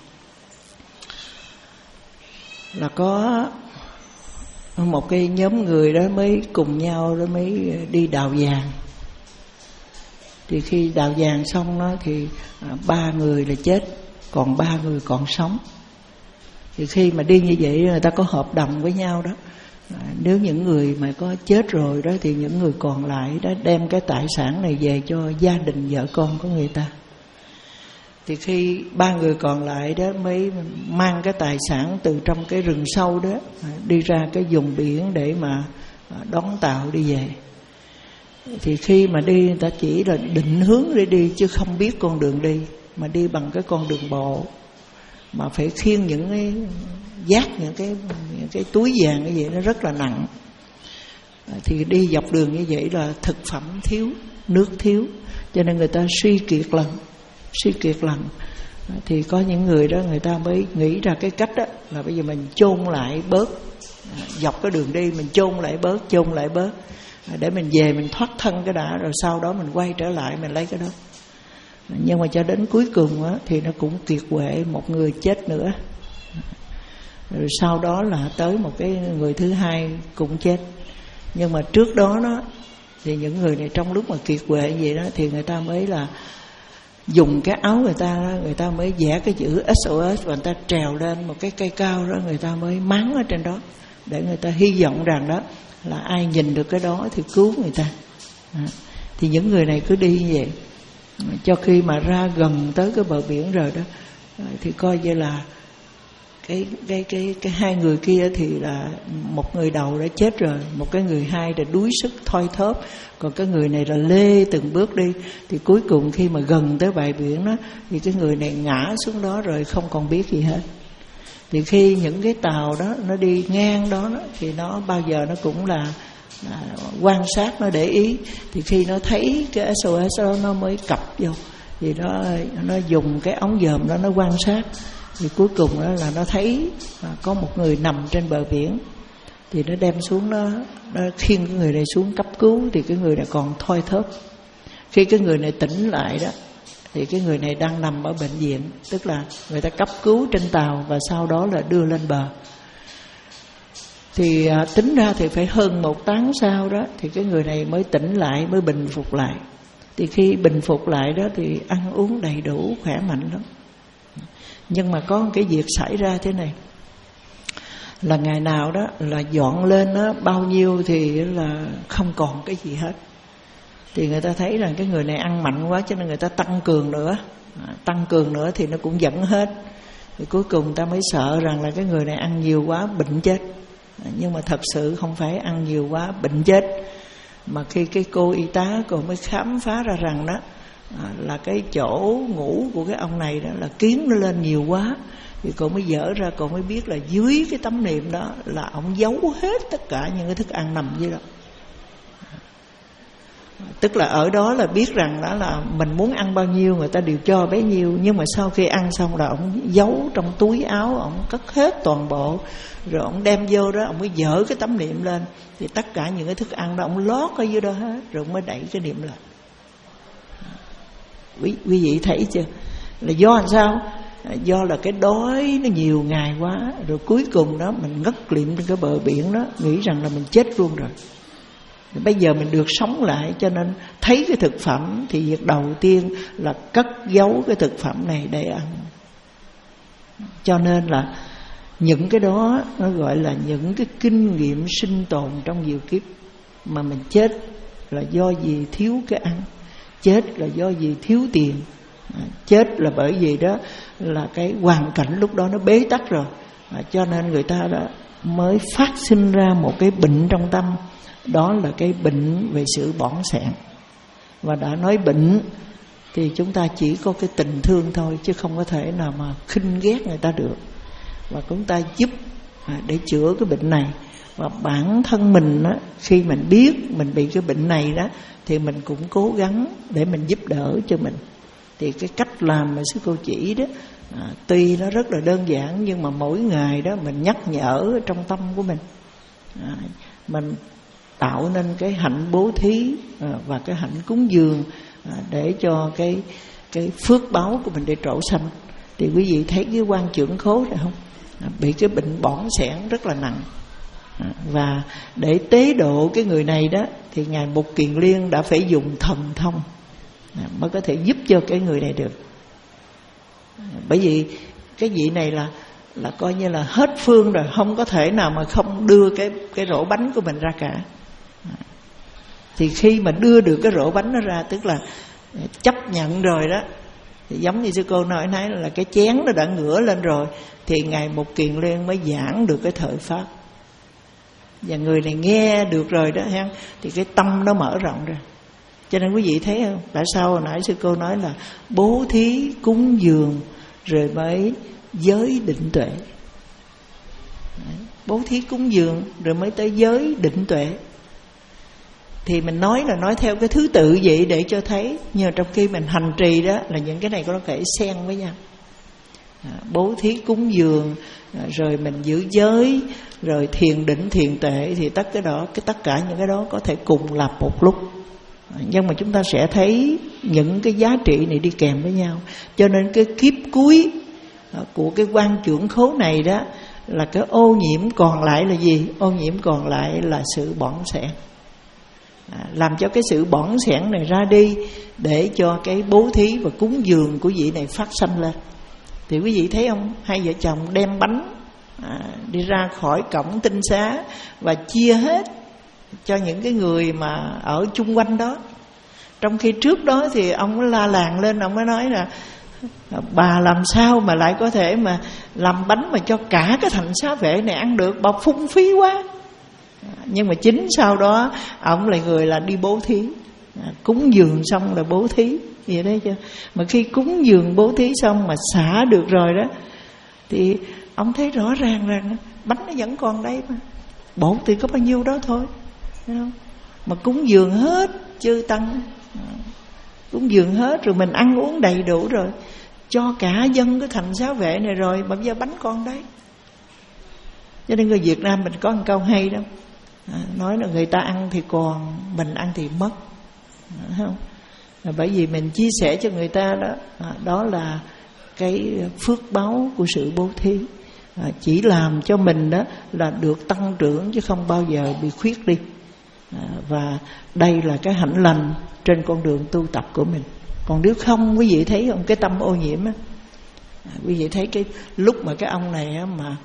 Là có một cái nhóm người đó mới cùng nhau đó mới đi đào vàng. Thì khi đào vàng xong đó thì ba người là chết, còn ba người còn sống. Thì khi mà đi như vậy người ta có hợp đồng với nhau đó, à, nếu những người mà có chết rồi đó thì những người còn lại đó đem cái tài sản này về cho gia đình vợ con của người ta. Thì khi ba người còn lại đó mới mang cái tài sản từ trong cái rừng sâu đó đi ra cái vùng biển để mà đón tàu đi về. Thì khi mà đi người ta chỉ là định hướng để đi chứ không biết con đường đi, mà đi bằng cái con đường bộ, mà phải khiêng những cái vác những cái những cái túi vàng như vậy nó rất là nặng. Thì đi dọc đường như vậy là thực phẩm thiếu, nước thiếu, cho nên người ta suy kiệt lần suy kiệt lần. Thì có những người đó người ta mới nghĩ ra cái cách đó là bây giờ mình chôn lại bớt, dọc cái đường đi mình chôn lại bớt, chôn lại bớt, để mình về mình thoát thân cái đã, rồi sau đó mình quay trở lại mình lấy cái đó. Nhưng mà cho đến cuối cùng á, thì nó cũng kiệt quệ, một người chết nữa. Rồi sau đó là tới một cái người thứ hai cũng chết. Nhưng mà trước đó đó thì những người này trong lúc mà kiệt quệ vậy đó thì người ta mới là dùng cái áo người ta đó, người ta mới vẽ cái chữ ét o ét và người ta trèo lên một cái cây cao đó, người ta mới mắng ở trên đó. để người ta hy vọng rằng đó là ai nhìn được cái đó thì cứu người ta. À, thì những người này cứ đi như vậy, cho khi mà ra gần tới cái bờ biển rồi đó thì coi như là cái cái cái cái hai người kia thì là một người đầu đã chết rồi, một cái người hai đã đuối sức thoi thóp, còn cái người này là lê từng bước đi. Thì cuối cùng khi mà gần tới bãi biển đó thì cái người này ngã xuống đó rồi không còn biết gì hết. Thì khi những cái tàu đó nó đi ngang đó, đó thì nó bao giờ nó cũng là à, quan sát, nó để ý. Thì khi nó thấy cái ét ô ét đó nó mới cập vô, thì nó nó dùng cái ống dòm đó nó quan sát. Thì cuối cùng đó là nó thấy à, có một người nằm trên bờ biển. Thì nó đem xuống, nó, nó khiêng cái người này xuống cấp cứu. Thì cái người này còn thoi thóp. Khi cái người này tỉnh lại đó thì cái người này đang nằm ở bệnh viện, tức là người ta cấp cứu trên tàu và sau đó là đưa lên bờ. Thì à, tính ra thì phải hơn một tháng sau đó thì cái người này mới tỉnh lại, mới bình phục lại. Thì khi bình phục lại đó thì ăn uống đầy đủ, khỏe mạnh lắm. Nhưng mà có một cái việc xảy ra thế này, là ngày nào đó là dọn lên đó, bao nhiêu thì là không còn cái gì hết. Thì người ta thấy rằng cái người này ăn mạnh quá, cho nên người ta tăng cường nữa. à, Tăng cường nữa thì nó cũng dẫn hết. Thì cuối cùng ta mới sợ rằng là cái người này ăn nhiều quá bệnh chết. à, Nhưng mà thật sự không phải ăn nhiều quá bệnh chết, mà khi cái cô y tá cô mới khám phá ra rằng đó à, là cái chỗ ngủ của cái ông này đó là kiến nó lên nhiều quá. Thì cô mới dở ra, cô mới biết là dưới cái tấm niệm đó là ông giấu hết tất cả những cái thức ăn nằm dưới đó. Tức là ở đó là biết rằng đó là mình muốn ăn bao nhiêu người ta đều cho bấy nhiêu. Nhưng mà sau khi ăn xong là ông giấu trong túi áo, ông cất hết toàn bộ. Rồi ông đem vô đó, ông mới dở cái tấm niệm lên. Thì tất cả những cái thức ăn đó ông lót ở dưới đó hết. Rồi ông mới đẩy cái niệm lại. Quý, quý vị thấy chưa? Là do làm sao? Do là cái đói nó nhiều ngày quá. Rồi cuối cùng đó mình ngất liệm trên cái bờ biển đó, nghĩ rằng là mình chết luôn rồi. Bây giờ mình được sống lại, cho nên thấy cái thực phẩm thì việc đầu tiên là cất giấu cái thực phẩm này để ăn. Cho nên là những cái đó nó gọi là những cái kinh nghiệm sinh tồn trong nhiều kiếp. Mà mình chết là do gì thiếu cái ăn, chết là do gì thiếu tiền, chết là bởi vì đó là cái hoàn cảnh lúc đó nó bế tắc rồi. Cho nên người ta đã mới phát sinh ra một cái bệnh trong tâm. Đó là cái bệnh về sự bỏn sẹn. Và đã nói bệnh thì chúng ta chỉ có cái tình thương thôi, chứ không có thể nào mà khinh ghét người ta được. Và chúng ta giúp để chữa cái bệnh này. Và bản thân mình á, khi mình biết mình bị cái bệnh này đó, thì mình cũng cố gắng để mình giúp đỡ cho mình. Thì cái cách làm mà sư cô chỉ đó à, tuy nó rất là đơn giản, nhưng mà mỗi ngày đó mình nhắc nhở trong tâm của mình. à, Mình tạo nên cái hạnh bố thí à, và cái hạnh cúng dường à, để cho cái cái phước báo của mình để trổ sanh. Thì quý vị thấy cái quan trưởng khố này không? À, bị cái bệnh bỏng sẻn rất là nặng. à, Và để tế độ cái người này đó thì Ngài Mục Kiền Liên đã phải dùng thần thông à, mới có thể giúp cho cái người này được. à, Bởi vì cái vị này là là coi như là hết phương rồi, không có thể nào mà không đưa cái cái rổ bánh của mình ra cả. Thì khi mà đưa được cái rổ bánh nó ra, tức là chấp nhận rồi đó, thì giống như sư cô nói nói là cái chén nó đã ngửa lên rồi, thì Ngài Mục Kiền Liên mới giảng được cái thời pháp. Và người này nghe được rồi đó ha, thì cái tâm nó mở rộng ra. Cho nên quý vị thấy không, tại sao hồi nãy sư cô nói là bố thí cúng dường rồi mới giới định tuệ. Đấy, bố thí cúng dường rồi mới tới giới định tuệ. Thì mình nói là nói theo cái thứ tự vậy để cho thấy. Nhưng trong khi mình hành trì đó là những cái này có thể xen với nhau. à, Bố thí cúng dường à, rồi mình giữ giới, rồi thiền định thiền tuệ, thì tất cái đó, cái tất cả những cái đó có thể cùng làm một lúc. à, Nhưng mà chúng ta sẽ thấy những cái giá trị này đi kèm với nhau. Cho nên cái kiếp cuối à, của cái quan trưởng khố này đó là cái ô nhiễm còn lại là gì? Ô nhiễm còn lại là sự bỏn sẻn. À, làm cho cái sự bỏn sẻn này ra đi, để cho cái bố thí và cúng dường của vị này phát sanh lên. Thì quý vị thấy không, hai vợ chồng đem bánh à, đi ra khỏi cổng tinh xá và chia hết cho những cái người mà ở chung quanh đó. Trong khi trước đó thì ông mới la làng lên, ông mới nói là bà làm sao mà lại có thể mà làm bánh mà cho cả cái thành xá vệ này ăn được, bà phung phí quá. Nhưng mà chính sau đó ông lại người là đi bố thí, à, cúng dường xong là bố thí, vậy đấy chưa. Mà khi cúng dường bố thí xong mà xả được rồi đó, thì ông thấy rõ ràng rằng bánh nó vẫn còn đây mà, bột thì có bao nhiêu đó thôi, thấy không? Mà cúng dường hết chư tăng, cúng dường hết rồi, mình ăn uống đầy đủ rồi, cho cả dân cái thành xá vệ này rồi, mà bây giờ bánh còn đấy. Cho nên người Việt Nam mình có một câu hay đó, à, nói là người ta ăn thì còn, mình ăn thì mất, à, không? À, bởi vì mình chia sẻ cho người ta đó, à, đó là cái phước báu của sự bố thí, à, chỉ làm cho mình đó là được tăng trưởng chứ không bao giờ bị khuyết đi. À, và đây là cái hạnh lành trên con đường tu tập của mình. Còn nếu không, quý vị thấy không, cái tâm ô nhiễm á, à, quý vị thấy cái lúc mà cái ông này á, mà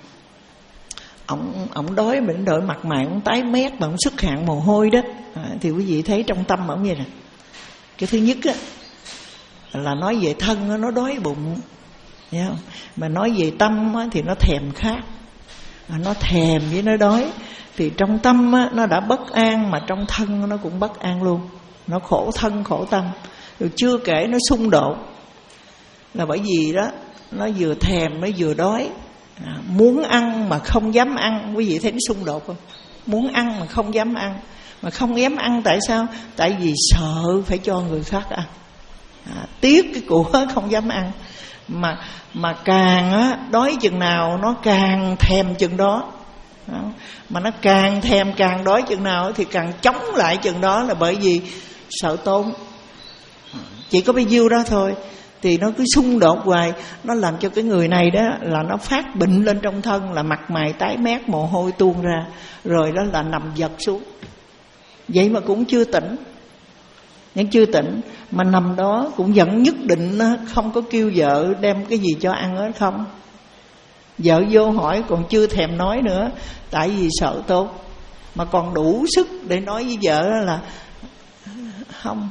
ổng ổng đói, mình đợi mặt mày ổng tái mét mà ổng xuất hạn mồ hôi đó, à, thì quý vị thấy trong tâm ổng vậy nè. Cái thứ nhất á là nói về thân á, nó đói bụng, thấy không? Mà nói về tâm á, thì nó thèm khát, à, nó thèm với nó đói. Thì trong tâm á, nó đã bất an, mà trong thân nó cũng bất an luôn. Nó khổ thân khổ tâm. Rồi chưa kể nó xung đột, là bởi vì đó nó vừa thèm nó vừa đói, à, muốn ăn mà không dám ăn. Quý vị thấy nó xung đột không? Muốn ăn mà không dám ăn. Mà không dám ăn tại sao? Tại vì sợ phải cho người khác ăn, à, tiếc cái của không dám ăn. Mà mà càng á, đói chừng nào nó càng thèm chừng đó. Đó. Mà nó càng thèm càng đói chừng nào thì càng chống lại chừng đó, là bởi vì sợ tốn. Chỉ có bấy nhiêu đó thôi. Thì nó cứ xung đột hoài, nó làm cho cái người này đó là nó phát bệnh lên trong thân, là mặt mày tái mét, mồ hôi tuôn ra, rồi đó là nằm giật xuống. Vậy mà cũng chưa tỉnh, nhưng chưa tỉnh mà nằm đó cũng vẫn nhất định không có kêu vợ đem cái gì cho ăn hết không. Vợ vô hỏi còn chưa thèm nói nữa, tại vì sợ tốt. Mà còn đủ sức để nói với vợ là không,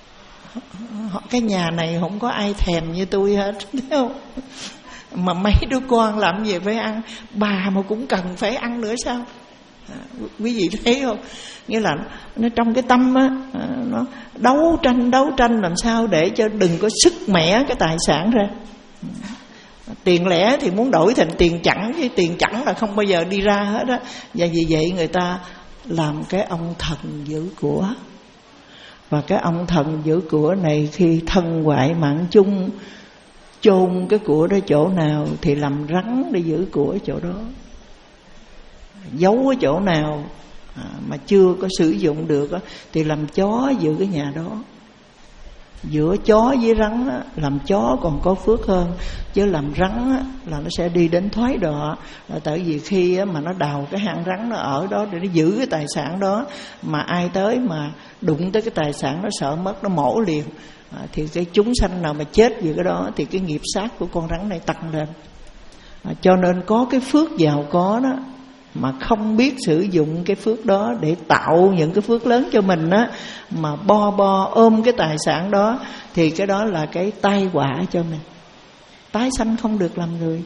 cái nhà này không có ai thèm như tôi hết, thấy không? Mà mấy đứa con làm gì phải ăn, bà mà cũng cần phải ăn nữa sao? À, quý vị thấy không? Nghĩa là nó trong cái tâm á, nó đấu tranh đấu tranh làm sao để cho đừng có sức mẻ cái tài sản ra. Tiền lẻ thì muốn đổi thành tiền chẵn, chứ tiền chẵn là không bao giờ đi ra hết á. Và vì vậy người ta làm cái ông thần giữ của. Và cái ông thần giữ của này khi thân hoại mạng chung, chôn cái của đó chỗ nào thì làm rắn để giữ của chỗ đó. Giấu ở chỗ nào à, mà chưa có sử dụng được á, thì làm chó giữ cái nhà đó. Giữa chó với rắn á, làm chó còn có phước hơn, chứ làm rắn á, là nó sẽ đi đến thoái đọa. Là tại vì khi á, mà nó đào cái hang rắn nó ở đó để nó giữ cái tài sản đó, mà ai tới mà đụng tới cái tài sản nó sợ mất, nó mổ liền, à, thì cái chúng sanh nào mà chết vì cái đó thì cái nghiệp sát của con rắn này tăng lên. À, cho nên có cái phước giàu có đó mà không biết sử dụng cái phước đó để tạo những cái phước lớn cho mình á, mà bo bo ôm cái tài sản đó, thì cái đó là cái tai họa cho mình. Tái sanh không được làm người,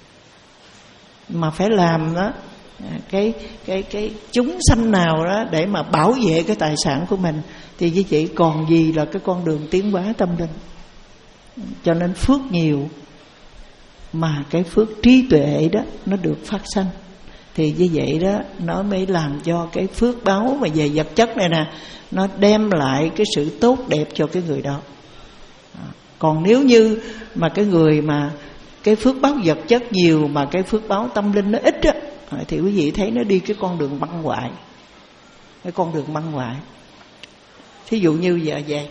mà phải làm đó cái cái cái chúng sanh nào đó để mà bảo vệ cái tài sản của mình, thì như chị còn gì là cái con đường tiến hóa tâm linh. Cho nên phước nhiều mà cái phước trí tuệ đó nó được phát sanh, thì như vậy đó nó mới làm cho cái phước báo mà về vật chất này nè, nó đem lại cái sự tốt đẹp cho cái người đó. Còn nếu như mà cái người mà cái phước báo vật chất nhiều mà cái phước báo tâm linh nó ít á, thì quý vị thấy nó đi cái con đường băng hoại, cái con đường băng hoại. Thí dụ như giờ vậy,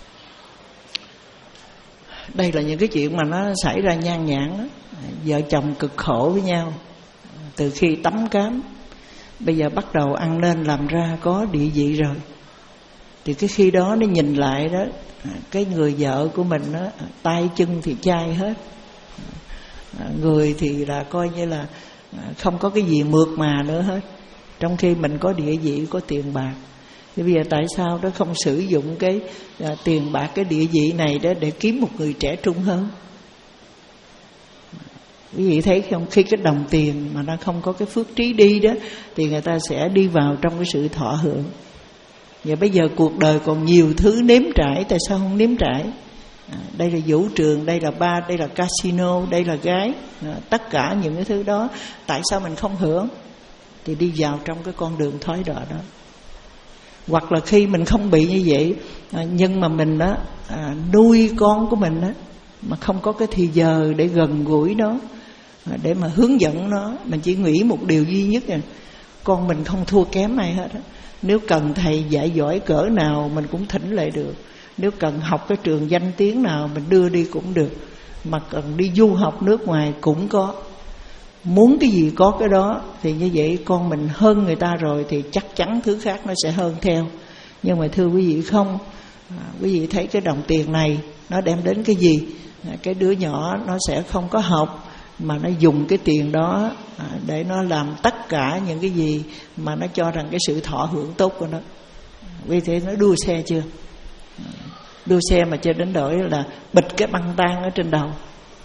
đây là những cái chuyện mà nó xảy ra nhan nhản đó. Vợ chồng cực khổ với nhau từ khi tắm cám, bây giờ bắt đầu ăn nên làm ra có địa vị rồi, thì cái khi đó nó nhìn lại đó, cái người vợ của mình đó, tay chân thì chai hết, người thì là coi như là không có cái gì mượt mà nữa hết. Trong khi mình có địa vị, có tiền bạc, thì bây giờ tại sao đó không sử dụng cái à, tiền bạc, cái địa vị này đó để kiếm một người trẻ trung hơn? Quý vị thấy không, khi cái đồng tiền mà nó không có cái phước trí đi đó, thì người ta sẽ đi vào trong cái sự thọ hưởng. Và bây giờ cuộc đời còn nhiều thứ nếm trải, tại sao không nếm trải? À, đây là vũ trường, đây là bar, đây là casino, đây là gái, à, tất cả những cái thứ đó, tại sao mình không hưởng? Thì đi vào trong cái con đường thói đọa đó. Hoặc là khi mình không bị như vậy, à, nhưng mà mình đó à, nuôi con của mình đó, mà không có cái thì giờ để gần gũi nó, à, để mà hướng dẫn nó. Mình chỉ nghĩ một điều duy nhất là con mình không thua kém ai hết đó. Nếu cần thầy dạy giỏi cỡ nào mình cũng thỉnh lại được. Nếu cần học cái trường danh tiếng nào mình đưa đi cũng được. Mà cần đi du học nước ngoài cũng có. Muốn cái gì có cái đó. Thì như vậy con mình hơn người ta rồi thì chắc chắn thứ khác nó sẽ hơn theo. Nhưng mà thưa quý vị không, à, quý vị thấy cái đồng tiền này nó đem đến cái gì? À, cái đứa nhỏ nó sẽ không có học, mà nó dùng cái tiền đó à, để nó làm tất cả những cái gì mà nó cho rằng cái sự thọ hưởng tốt của nó. Vì thế nó đua xe chưa? Đua xe mà cho đến đổi là bịch cái băng tang ở trên đầu,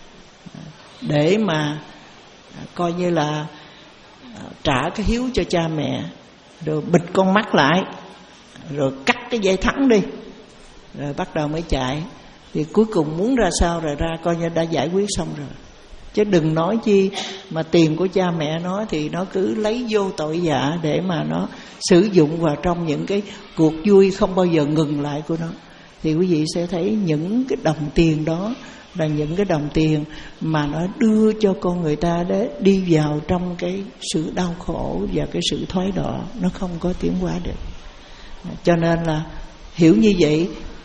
để mà coi như là trả cái hiếu cho cha mẹ, rồi bịt con mắt lại, rồi cắt cái dây thắng đi, rồi bắt đầu mới chạy. Thì cuối cùng muốn ra sao rồi ra, coi như đã giải quyết xong rồi. Chứ đừng nói chi mà tiền của cha mẹ nó thì nó cứ lấy vô tội vạ để mà nó sử dụng vào trong những cái cuộc vui không bao giờ ngừng lại của nó. Thì quý vị sẽ thấy những cái đồng tiền đó là những cái đồng tiền mà nó đưa cho con người ta để đi vào trong cái sự đau khổ và cái sự thoái đọa, nó không có tiến hóa được. Cho nên là hiểu như vậy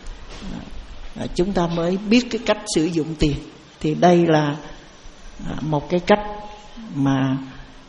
chúng ta mới biết cái cách sử dụng tiền. Thì đây là một cái cách mà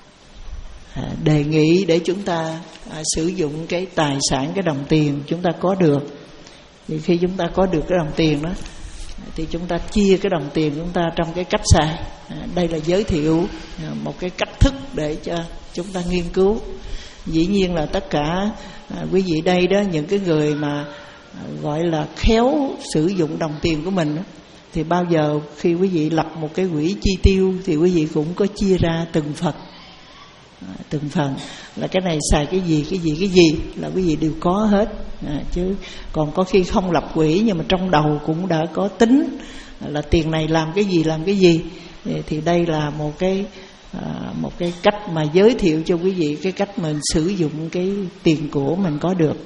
đề nghị để chúng ta sử dụng cái tài sản, cái đồng tiền chúng ta có được. Thì khi chúng ta có được cái đồng tiền đó thì chúng ta chia cái đồng tiền chúng ta trong cái cách xài. Đây là giới thiệu một cái cách thức để cho chúng ta nghiên cứu. Dĩ nhiên là tất cả quý vị đây đó, những cái người mà gọi là khéo sử dụng đồng tiền của mình đó, thì bao giờ khi quý vị lập một cái quỹ chi tiêu thì quý vị cũng có chia ra từng phần, à, từng phần là cái này xài cái gì, cái gì, cái gì là quý vị đều có hết. À, chứ còn có khi không lập quỹ nhưng mà trong đầu cũng đã có tính là tiền này làm cái gì, làm cái gì. Thì đây là một cái à, một cái cách mà giới thiệu cho quý vị cái cách mình sử dụng cái tiền của mình có được.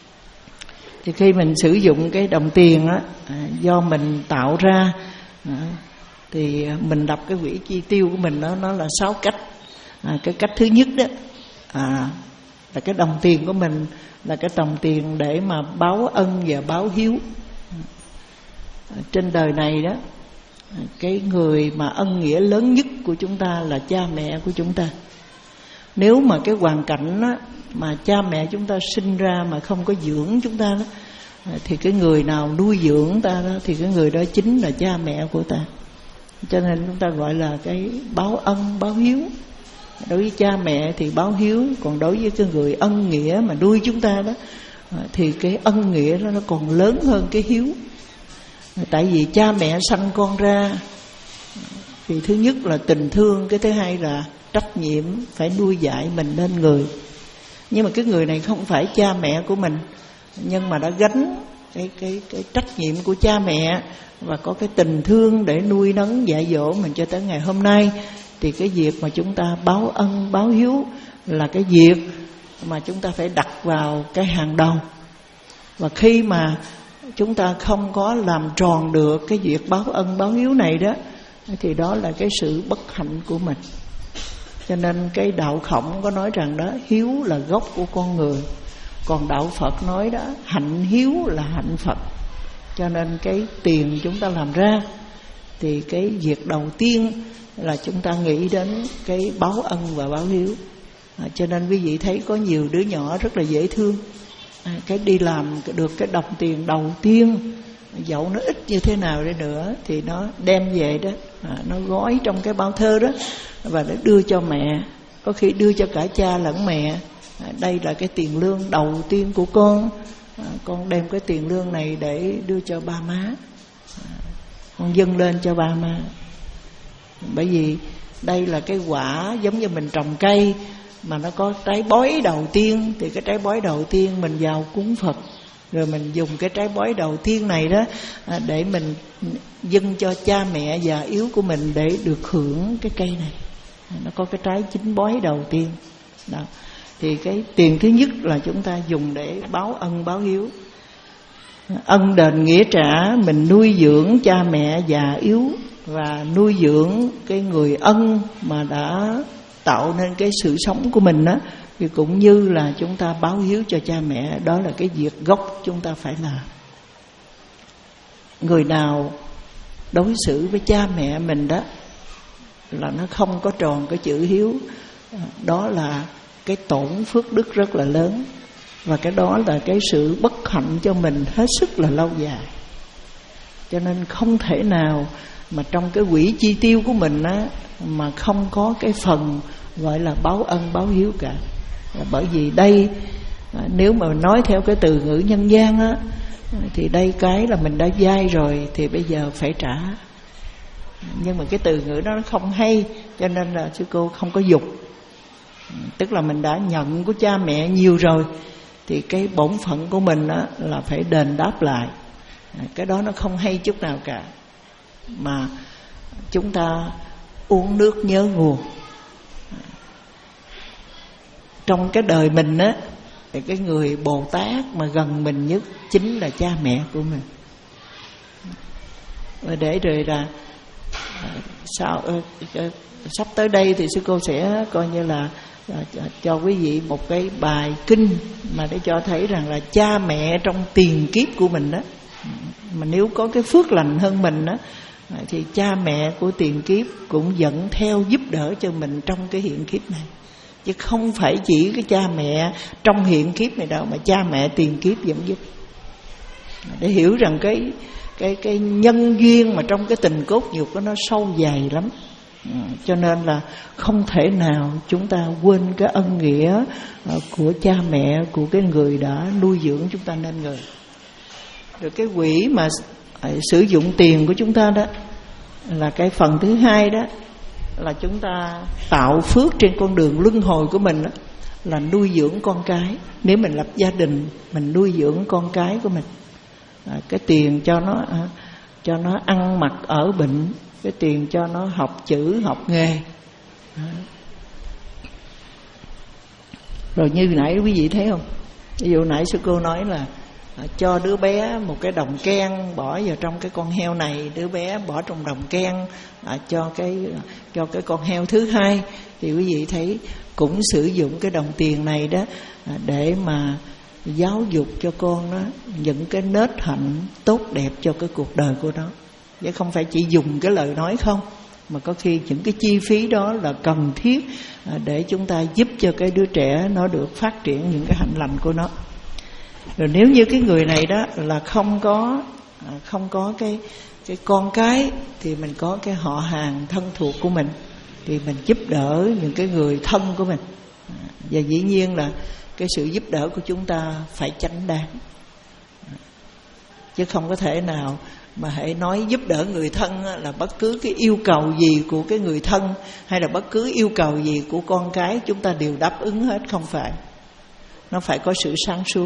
Thì khi mình sử dụng cái đồng tiền á, à, do mình tạo ra, à, thì mình đọc cái quỹ chi tiêu của mình nó nó là sáu cách. À, cái cách thứ nhất đó à, là cái đồng tiền của mình là cái đồng tiền để mà báo ân và báo hiếu. À, trên đời này đó, cái người mà ân nghĩa lớn nhất của chúng ta là cha mẹ của chúng ta. Nếu mà cái hoàn cảnh đó, mà cha mẹ chúng ta sinh ra mà không có dưỡng chúng ta đó, thì cái người nào nuôi dưỡng ta đó, thì cái người đó chính là cha mẹ của ta. Cho nên chúng ta gọi là cái báo ân, báo hiếu. Đối với cha mẹ thì báo hiếu, còn đối với cái người ân nghĩa mà nuôi chúng ta đó, thì cái ân nghĩa đó nó còn lớn hơn cái hiếu. Tại vì cha mẹ sanh con ra thì thứ nhất là tình thương, cái thứ hai là trách nhiệm phải nuôi dạy mình nên người. Nhưng mà cái người này không phải cha mẹ của mình, nhưng mà đã gánh cái, cái, cái trách nhiệm của cha mẹ và có cái tình thương để nuôi nấng dạy dỗ mình cho tới ngày hôm nay. Thì cái việc mà chúng ta báo ân, báo hiếu là cái việc mà chúng ta phải đặt vào cái hàng đầu. Và khi mà chúng ta không có làm tròn được cái việc báo ân, báo hiếu này đó, thì đó là cái sự bất hạnh của mình. Cho nên cái đạo Khổng có nói rằng đó, hiếu là gốc của con người. Còn đạo Phật nói đó, hạnh hiếu là hạnh Phật. Cho nên cái tiền chúng ta làm ra thì cái việc đầu tiên là chúng ta nghĩ đến cái báo ân và báo hiếu. À, cho nên quý vị thấy có nhiều đứa nhỏ rất là dễ thương. À, cái đi làm được cái đồng tiền đầu tiên dẫu nó ít như thế nào đi nữa thì nó đem về đó, à, nó gói trong cái bao thơ đó và nó đưa cho mẹ, có khi đưa cho cả cha lẫn mẹ. À, đây là cái tiền lương đầu tiên của con, à, con đem cái tiền lương này để đưa cho ba má, à, con dâng lên cho ba má. Bởi vì đây là cái quả giống như mình trồng cây mà nó có trái bói đầu tiên, thì cái trái bói đầu tiên mình vào cúng Phật, rồi mình dùng cái trái bói đầu tiên này đó để mình dâng cho cha mẹ già yếu của mình để được hưởng cái cây này. Nó có cái trái chín bói đầu tiên đó. Thì cái tiền thứ nhất là chúng ta dùng để báo ân báo hiếu, ân đền nghĩa trả. Mình nuôi dưỡng cha mẹ già yếu và nuôi dưỡng cái người ân mà đã tạo nên cái sự sống của mình á, thì cũng như là chúng ta báo hiếu cho cha mẹ. Đó là cái việc gốc chúng ta phải làm. Người nào đối xử với cha mẹ mình đó là nó không có tròn cái chữ hiếu, đó là cái tổn phước đức rất là lớn, và cái đó là cái sự bất hạnh cho mình hết sức là lâu dài. Cho nên không thể nào mà trong cái quỹ chi tiêu của mình á, mà không có cái phần gọi là báo ân báo hiếu cả. Bởi vì đây, nếu mà nói theo cái từ ngữ nhân gian á, thì đây cái là mình đã vay rồi thì bây giờ phải trả. Nhưng mà cái từ ngữ đó nó không hay, cho nên là sư cô không có dục. Tức là mình đã nhận của cha mẹ nhiều rồi, thì cái bổn phận của mình á, là phải đền đáp lại. Cái đó nó không hay chút nào cả. Mà chúng ta uống nước nhớ nguồn. Trong cái đời mình á, thì cái người Bồ Tát mà gần mình nhất chính là cha mẹ của mình. Và để rồi là sao sắp tới đây thì sư cô sẽ coi như là cho quý vị một cái bài kinh mà để cho thấy rằng là cha mẹ trong tiền kiếp của mình đó, mà nếu có cái phước lành hơn mình đó, thì cha mẹ của tiền kiếp cũng dẫn theo giúp đỡ cho mình trong cái hiện kiếp này. Chứ không phải chỉ cái cha mẹ trong hiện kiếp này đâu, mà cha mẹ tiền kiếp vẫn giúp. Để hiểu rằng cái cái cái nhân duyên mà trong cái tình cốt nhục đó nó sâu dày lắm. Cho nên là không thể nào chúng ta quên cái ân nghĩa của cha mẹ, của cái người đã nuôi dưỡng chúng ta nên người. Rồi cái quỹ mà sử dụng tiền của chúng ta đó là cái phần thứ hai đó, là chúng ta tạo phước trên con đường luân hồi của mình đó, là nuôi dưỡng con cái. Nếu mình lập gia đình, mình nuôi dưỡng con cái của mình, à, cái tiền cho nó à, cho nó ăn mặc ở bệnh, cái tiền cho nó học chữ học nghề. à. Rồi như nãy quý vị thấy không, ví dụ nãy sư cô nói là à, cho đứa bé một cái đồng ken bỏ vào trong cái con heo này, đứa bé bỏ trong đồng ken à, cho cái cho cái con heo thứ hai, thì quý vị thấy cũng sử dụng cái đồng tiền này đó à, để mà giáo dục cho con nó những cái nết hạnh tốt đẹp cho cái cuộc đời của nó. Chứ không phải chỉ dùng cái lời nói không, mà có khi những cái chi phí đó là cần thiết à, để chúng ta giúp cho cái đứa trẻ nó được phát triển những cái hạnh lành của nó. Rồi nếu như cái người này đó là không có à, không có cái cái con cái, thì mình có cái họ hàng thân thuộc của mình, thì mình giúp đỡ những cái người thân của mình. à, Và dĩ nhiên là cái sự giúp đỡ của chúng ta phải chánh đáng, à, chứ không có thể nào mà hãy nói giúp đỡ người thân là bất cứ cái yêu cầu gì của cái người thân hay là bất cứ yêu cầu gì của con cái chúng ta đều đáp ứng hết. Không phải, nó phải có sự sáng suốt.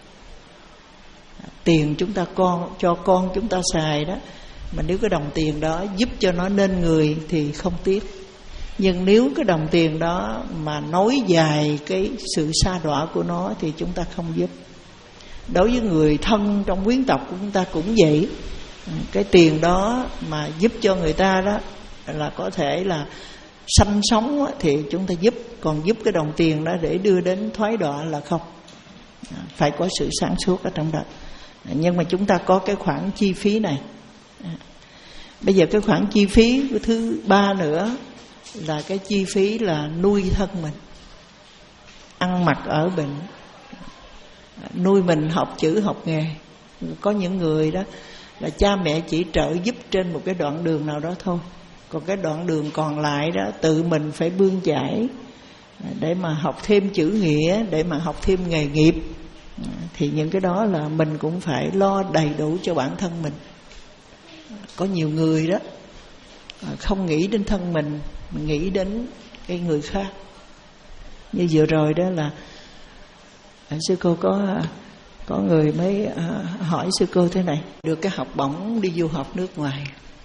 Tiền chúng ta con cho con chúng ta xài đó, mà nếu cái đồng tiền đó giúp cho nó nên người thì không tiếc. Nhưng nếu cái đồng tiền đó mà nối dài cái sự sa đọa của nó thì chúng ta không giúp. Đối với người thân trong quyến tộc của chúng ta cũng vậy. Cái tiền đó mà giúp cho người ta đó là có thể là sanh sống thì chúng ta giúp. Còn giúp cái đồng tiền đó để đưa đến thoái đọa là không. Phải có sự sáng suốt ở trong đó. Nhưng mà chúng ta có cái khoản chi phí này. Bây giờ cái khoản chi phí thứ ba nữa là cái chi phí là nuôi thân mình, ăn mặc ở bệnh, nuôi mình học chữ học nghề. Có những người đó là cha mẹ chỉ trợ giúp trên một cái đoạn đường nào đó thôi, còn cái đoạn đường còn lại đó tự mình phải bươn chải để mà học thêm chữ nghĩa, để mà học thêm nghề nghiệp. Thì những cái đó là mình cũng phải lo đầy đủ cho bản thân mình. Có nhiều người đó không nghĩ đến thân mình, mình nghĩ đến cái người khác. Như vừa rồi đó là sư cô có có người mới hỏi sư cô thế này, được cái học bổng đi du học nước ngoài.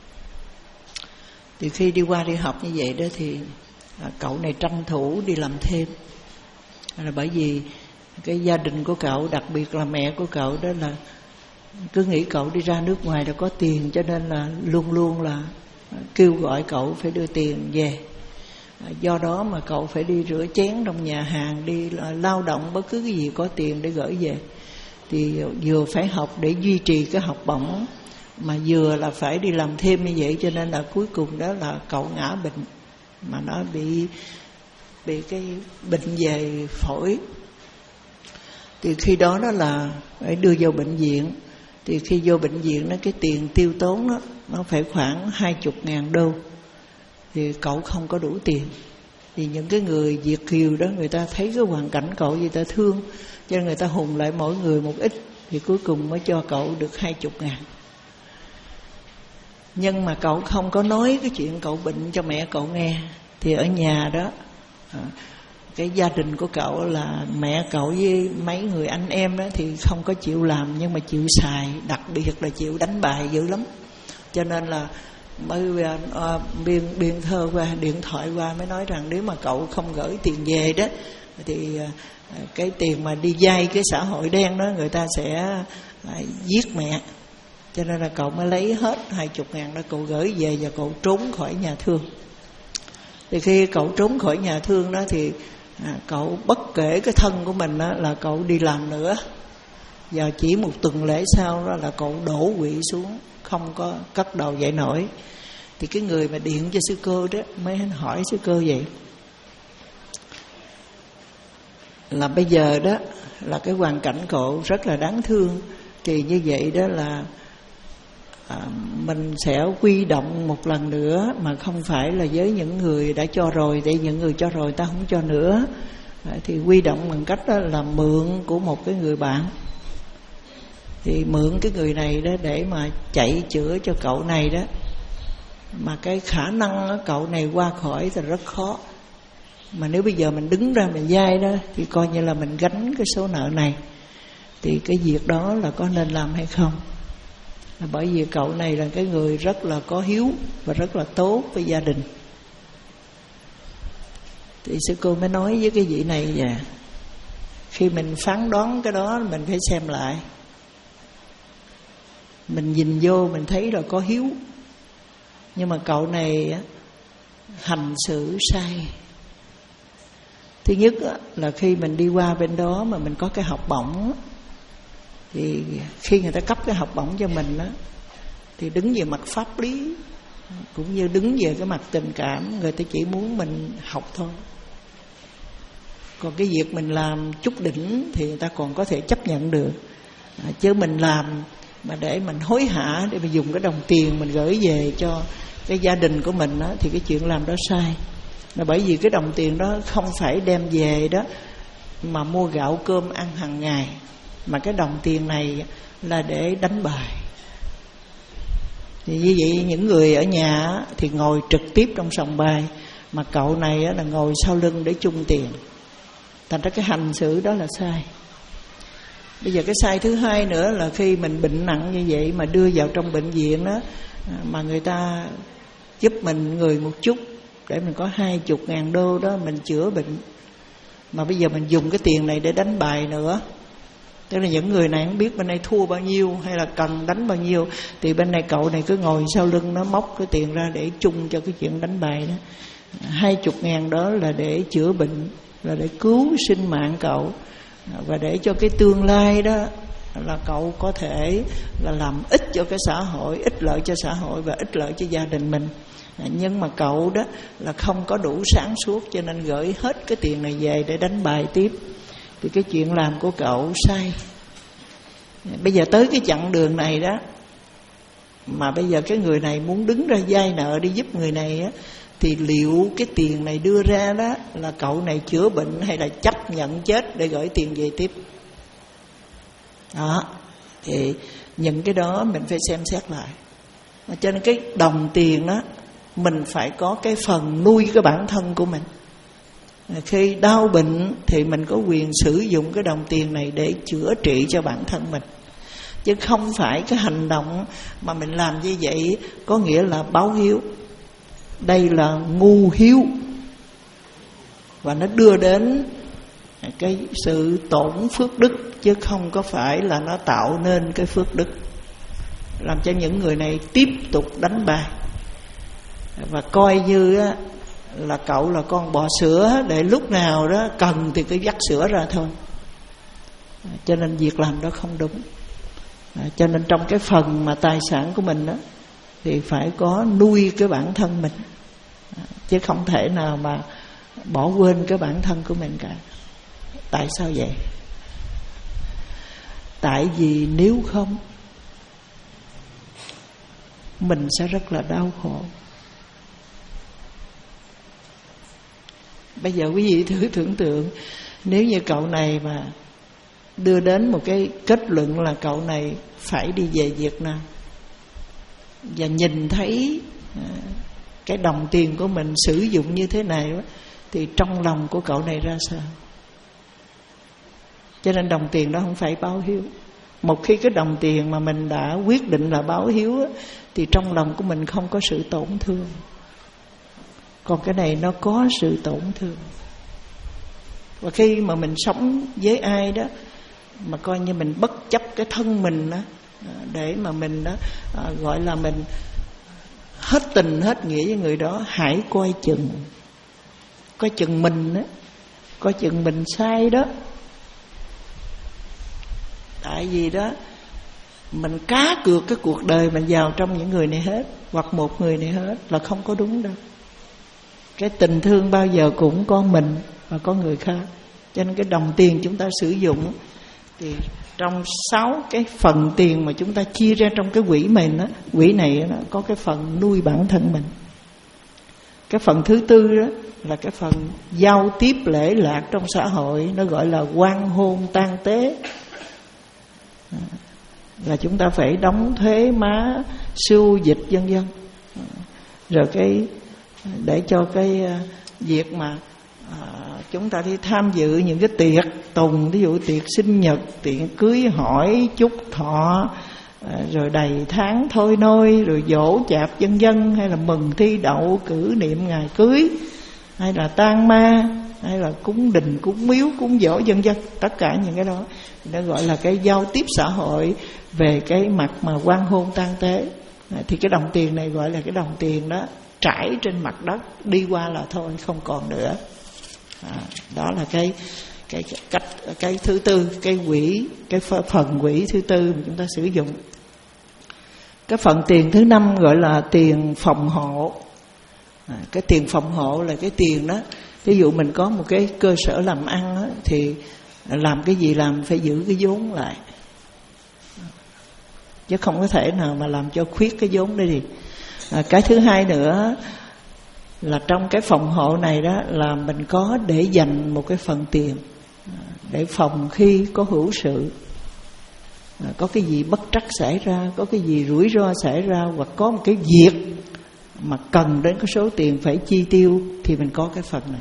Thì khi đi qua đi học như vậy đó thì cậu này tranh thủ đi làm thêm, là bởi vì cái gia đình của cậu, đặc biệt là mẹ của cậu đó là cứ nghĩ cậu đi ra nước ngoài là có tiền, cho nên là luôn luôn là kêu gọi cậu phải đưa tiền về. Do đó mà cậu phải đi rửa chén trong nhà hàng, đi lao động bất cứ cái gì có tiền để gửi về. Thì vừa phải học để duy trì cái học bổng, mà vừa là phải đi làm thêm như vậy, cho nên là cuối cùng đó là cậu ngã bệnh, mà nó bị bị cái bệnh về phổi. Thì khi đó đó là phải đưa vô bệnh viện. Thì khi vô bệnh viện đó, cái tiền tiêu tốn đó, nó phải khoảng hai chục ngàn đô. Thì cậu không có đủ tiền. Thì những cái người Việt kiều đó, người ta thấy cái hoàn cảnh cậu, người ta thương, cho nên người ta hùng lại mỗi người một ít. Thì cuối cùng mới cho cậu được hai chục ngàn. Nhưng mà cậu không có nói cái chuyện cậu bệnh cho mẹ cậu nghe. Thì ở nhà đó, cái gia đình của cậu là mẹ cậu với mấy người anh em đó thì không có chịu làm, nhưng mà chịu xài, đặc biệt là chịu đánh bài dữ lắm. Cho nên là mới uh, biên, biên thơ qua, điện thoại qua mới nói rằng nếu mà cậu không gửi tiền về đó thì uh, cái tiền mà đi vay cái xã hội đen đó người ta sẽ uh, giết mẹ. Cho nên là cậu mới lấy hết hai chục ngàn đó cậu gửi về và cậu trốn khỏi nhà thương. Thì khi cậu trốn khỏi nhà thương đó thì à, cậu bất kể cái thân của mình đó, là cậu đi làm nữa. Và chỉ một tuần lễ sau đó là cậu đổ quỵ xuống, không có cất đầu dậy nổi. Thì cái người mà điện cho sư cô đó mới hỏi sư cô vậy, là bây giờ đó là cái hoàn cảnh cậu rất là đáng thương. Thì như vậy đó là à, mình sẽ quy động một lần nữa, mà không phải là với những người đã cho rồi, để những người cho rồi ta không cho nữa. à, Thì quy động bằng cách đó là mượn của một cái người bạn. Thì mượn cái người này đó để mà chạy chữa cho cậu này đó. Mà cái khả năng đó, cậu này qua khỏi thì rất khó. Mà nếu bây giờ mình đứng ra mình vay đó thì coi như là mình gánh cái số nợ này. Thì cái việc đó là có nên làm hay không? Bởi vì cậu này là cái người rất là có hiếu và rất là tốt với gia đình. Thì sư cô mới nói với cái vị này vậy, khi mình phán đoán cái đó mình phải xem lại. Mình nhìn vô mình thấy là có hiếu, nhưng mà cậu này hành xử sai. Thứ nhất là khi mình đi qua bên đó mà mình có cái học bổng, thì khi người ta cấp cái học bổng cho mình đó, thì đứng về mặt pháp lý cũng như đứng về cái mặt tình cảm, người ta chỉ muốn mình học thôi. Còn cái việc mình làm chút đỉnh thì người ta còn có thể chấp nhận được. à, Chứ mình làm mà để mình hối hả, để mình dùng cái đồng tiền mình gửi về cho cái gia đình của mình đó, thì cái chuyện làm đó sai. Là bởi vì cái đồng tiền đó không phải đem về đó mà mua gạo cơm ăn hàng ngày, mà cái đồng tiền này là để đánh bài. Thì như vậy những người ở nhà thì ngồi trực tiếp trong sòng bài, mà cậu này là ngồi sau lưng để chung tiền. Thành ra cái hành xử đó là sai. Bây giờ cái sai thứ hai nữa là khi mình bệnh nặng như vậy mà đưa vào trong bệnh viện đó, mà người ta giúp mình người một chút để mình có hai chục ngàn đô đó mình chữa bệnh, mà bây giờ mình dùng cái tiền này để đánh bài nữa. Tức là những người này không biết bên này thua bao nhiêu hay là cần đánh bao nhiêu, thì bên này cậu này cứ ngồi sau lưng nó móc cái tiền ra để chung cho cái chuyện đánh bài đó. Hai chục ngàn đó là để chữa bệnh, là để cứu sinh mạng cậu, và để cho cái tương lai đó là cậu có thể là làm ích cho cái xã hội, ích lợi cho xã hội và ích lợi cho gia đình mình. Nhưng mà cậu đó là không có đủ sáng suốt, cho nên gửi hết cái tiền này về để đánh bài tiếp. Thì cái chuyện làm của cậu sai. Bây giờ tới cái chặng đường này đó, mà bây giờ cái người này muốn đứng ra vay nợ đi giúp người này á, thì liệu cái tiền này đưa ra đó là cậu này chữa bệnh hay là chấp nhận chết để gửi tiền về tiếp. Đó, thì những cái đó mình phải xem xét lại. Cho nên cái đồng tiền đó mình phải có cái phần nuôi cái bản thân của mình. Khi đau bệnh thì mình có quyền sử dụng cái đồng tiền này để chữa trị cho bản thân mình, chứ không phải cái hành động mà mình làm như vậy có nghĩa là báo hiếu. Đây là ngu hiếu, và nó đưa đến cái sự tổn phước đức, chứ không có phải là nó tạo nên cái phước đức, làm cho những người này tiếp tục đánh bài và coi như á, là cậu là con bò sữa, để lúc nào đó cần thì cứ vắt sữa ra thôi. Cho nên việc làm đó không đúng. Cho nên trong cái phần mà tài sản của mình đó, thì phải có nuôi cái bản thân mình, chứ không thể nào mà bỏ quên cái bản thân của mình cả. Tại sao vậy? Tại vì nếu không, mình sẽ rất là đau khổ. Bây giờ quý vị thử tưởng tượng, nếu như cậu này mà đưa đến một cái kết luận là cậu này phải đi về Việt Nam, và nhìn thấy cái đồng tiền của mình sử dụng như thế này, thì trong lòng của cậu này ra sao? Cho nên đồng tiền đó không phải báo hiếu. Một khi cái đồng tiền mà mình đã quyết định là báo hiếu, thì trong lòng của mình không có sự tổn thương. Còn cái này nó có sự tổn thương. Và khi mà mình sống với ai đó mà coi như mình bất chấp cái thân mình đó, để mà mình đó, à, gọi là mình hết tình hết nghĩa với người đó, hãy coi chừng. Coi chừng mình đó, coi chừng mình sai đó. Tại vì đó mình cá cược cái cuộc đời mình vào trong những người này hết, hoặc một người này hết, là không có đúng đâu. Cái tình thương bao giờ cũng có mình và có người khác. Cho nên cái đồng tiền chúng ta sử dụng, thì trong sáu cái phần tiền mà chúng ta chia ra trong cái quỹ mình đó, quỹ này nó có cái phần nuôi bản thân mình. Cái phần thứ tư đó là cái phần giao tiếp lễ lạc trong xã hội, nó gọi là quan hôn tang tế. Là chúng ta phải đóng thuế má, sưu dịch vân vân. Rồi cái để cho cái việc mà à, chúng ta đi tham dự những cái tiệc tùng, ví dụ tiệc sinh nhật, tiệc cưới hỏi, chúc thọ, à, rồi đầy tháng thôi nôi, rồi dỗ chạp vân vân, hay là mừng thi đậu, cử niệm ngày cưới, hay là tang ma, hay là cúng đình, cúng miếu, cúng dỗ vân vân. Tất cả những cái đó nó gọi là cái giao tiếp xã hội về cái mặt mà quan hôn tang tế. À, thì cái đồng tiền này gọi là cái đồng tiền đó trải trên mặt đất, đi qua là thôi, không còn nữa. À, đó là cái cái cách cái thứ tư, cái quỹ, cái phần quỹ thứ tư mà chúng ta sử dụng. Cái phần tiền thứ năm gọi là tiền phòng hộ. À, cái tiền phòng hộ là cái tiền đó, ví dụ mình có một cái cơ sở làm ăn đó, thì làm cái gì làm phải giữ cái vốn lại, chứ không có thể nào mà làm cho khuyết cái vốn đây đi. À, cái thứ hai nữa là trong cái phòng hộ này đó là mình có để dành một cái phần tiền để phòng khi có hữu sự, à, có cái gì bất trắc xảy ra, có cái gì rủi ro xảy ra, hoặc có một cái việc mà cần đến cái số tiền phải chi tiêu, thì mình có cái phần này,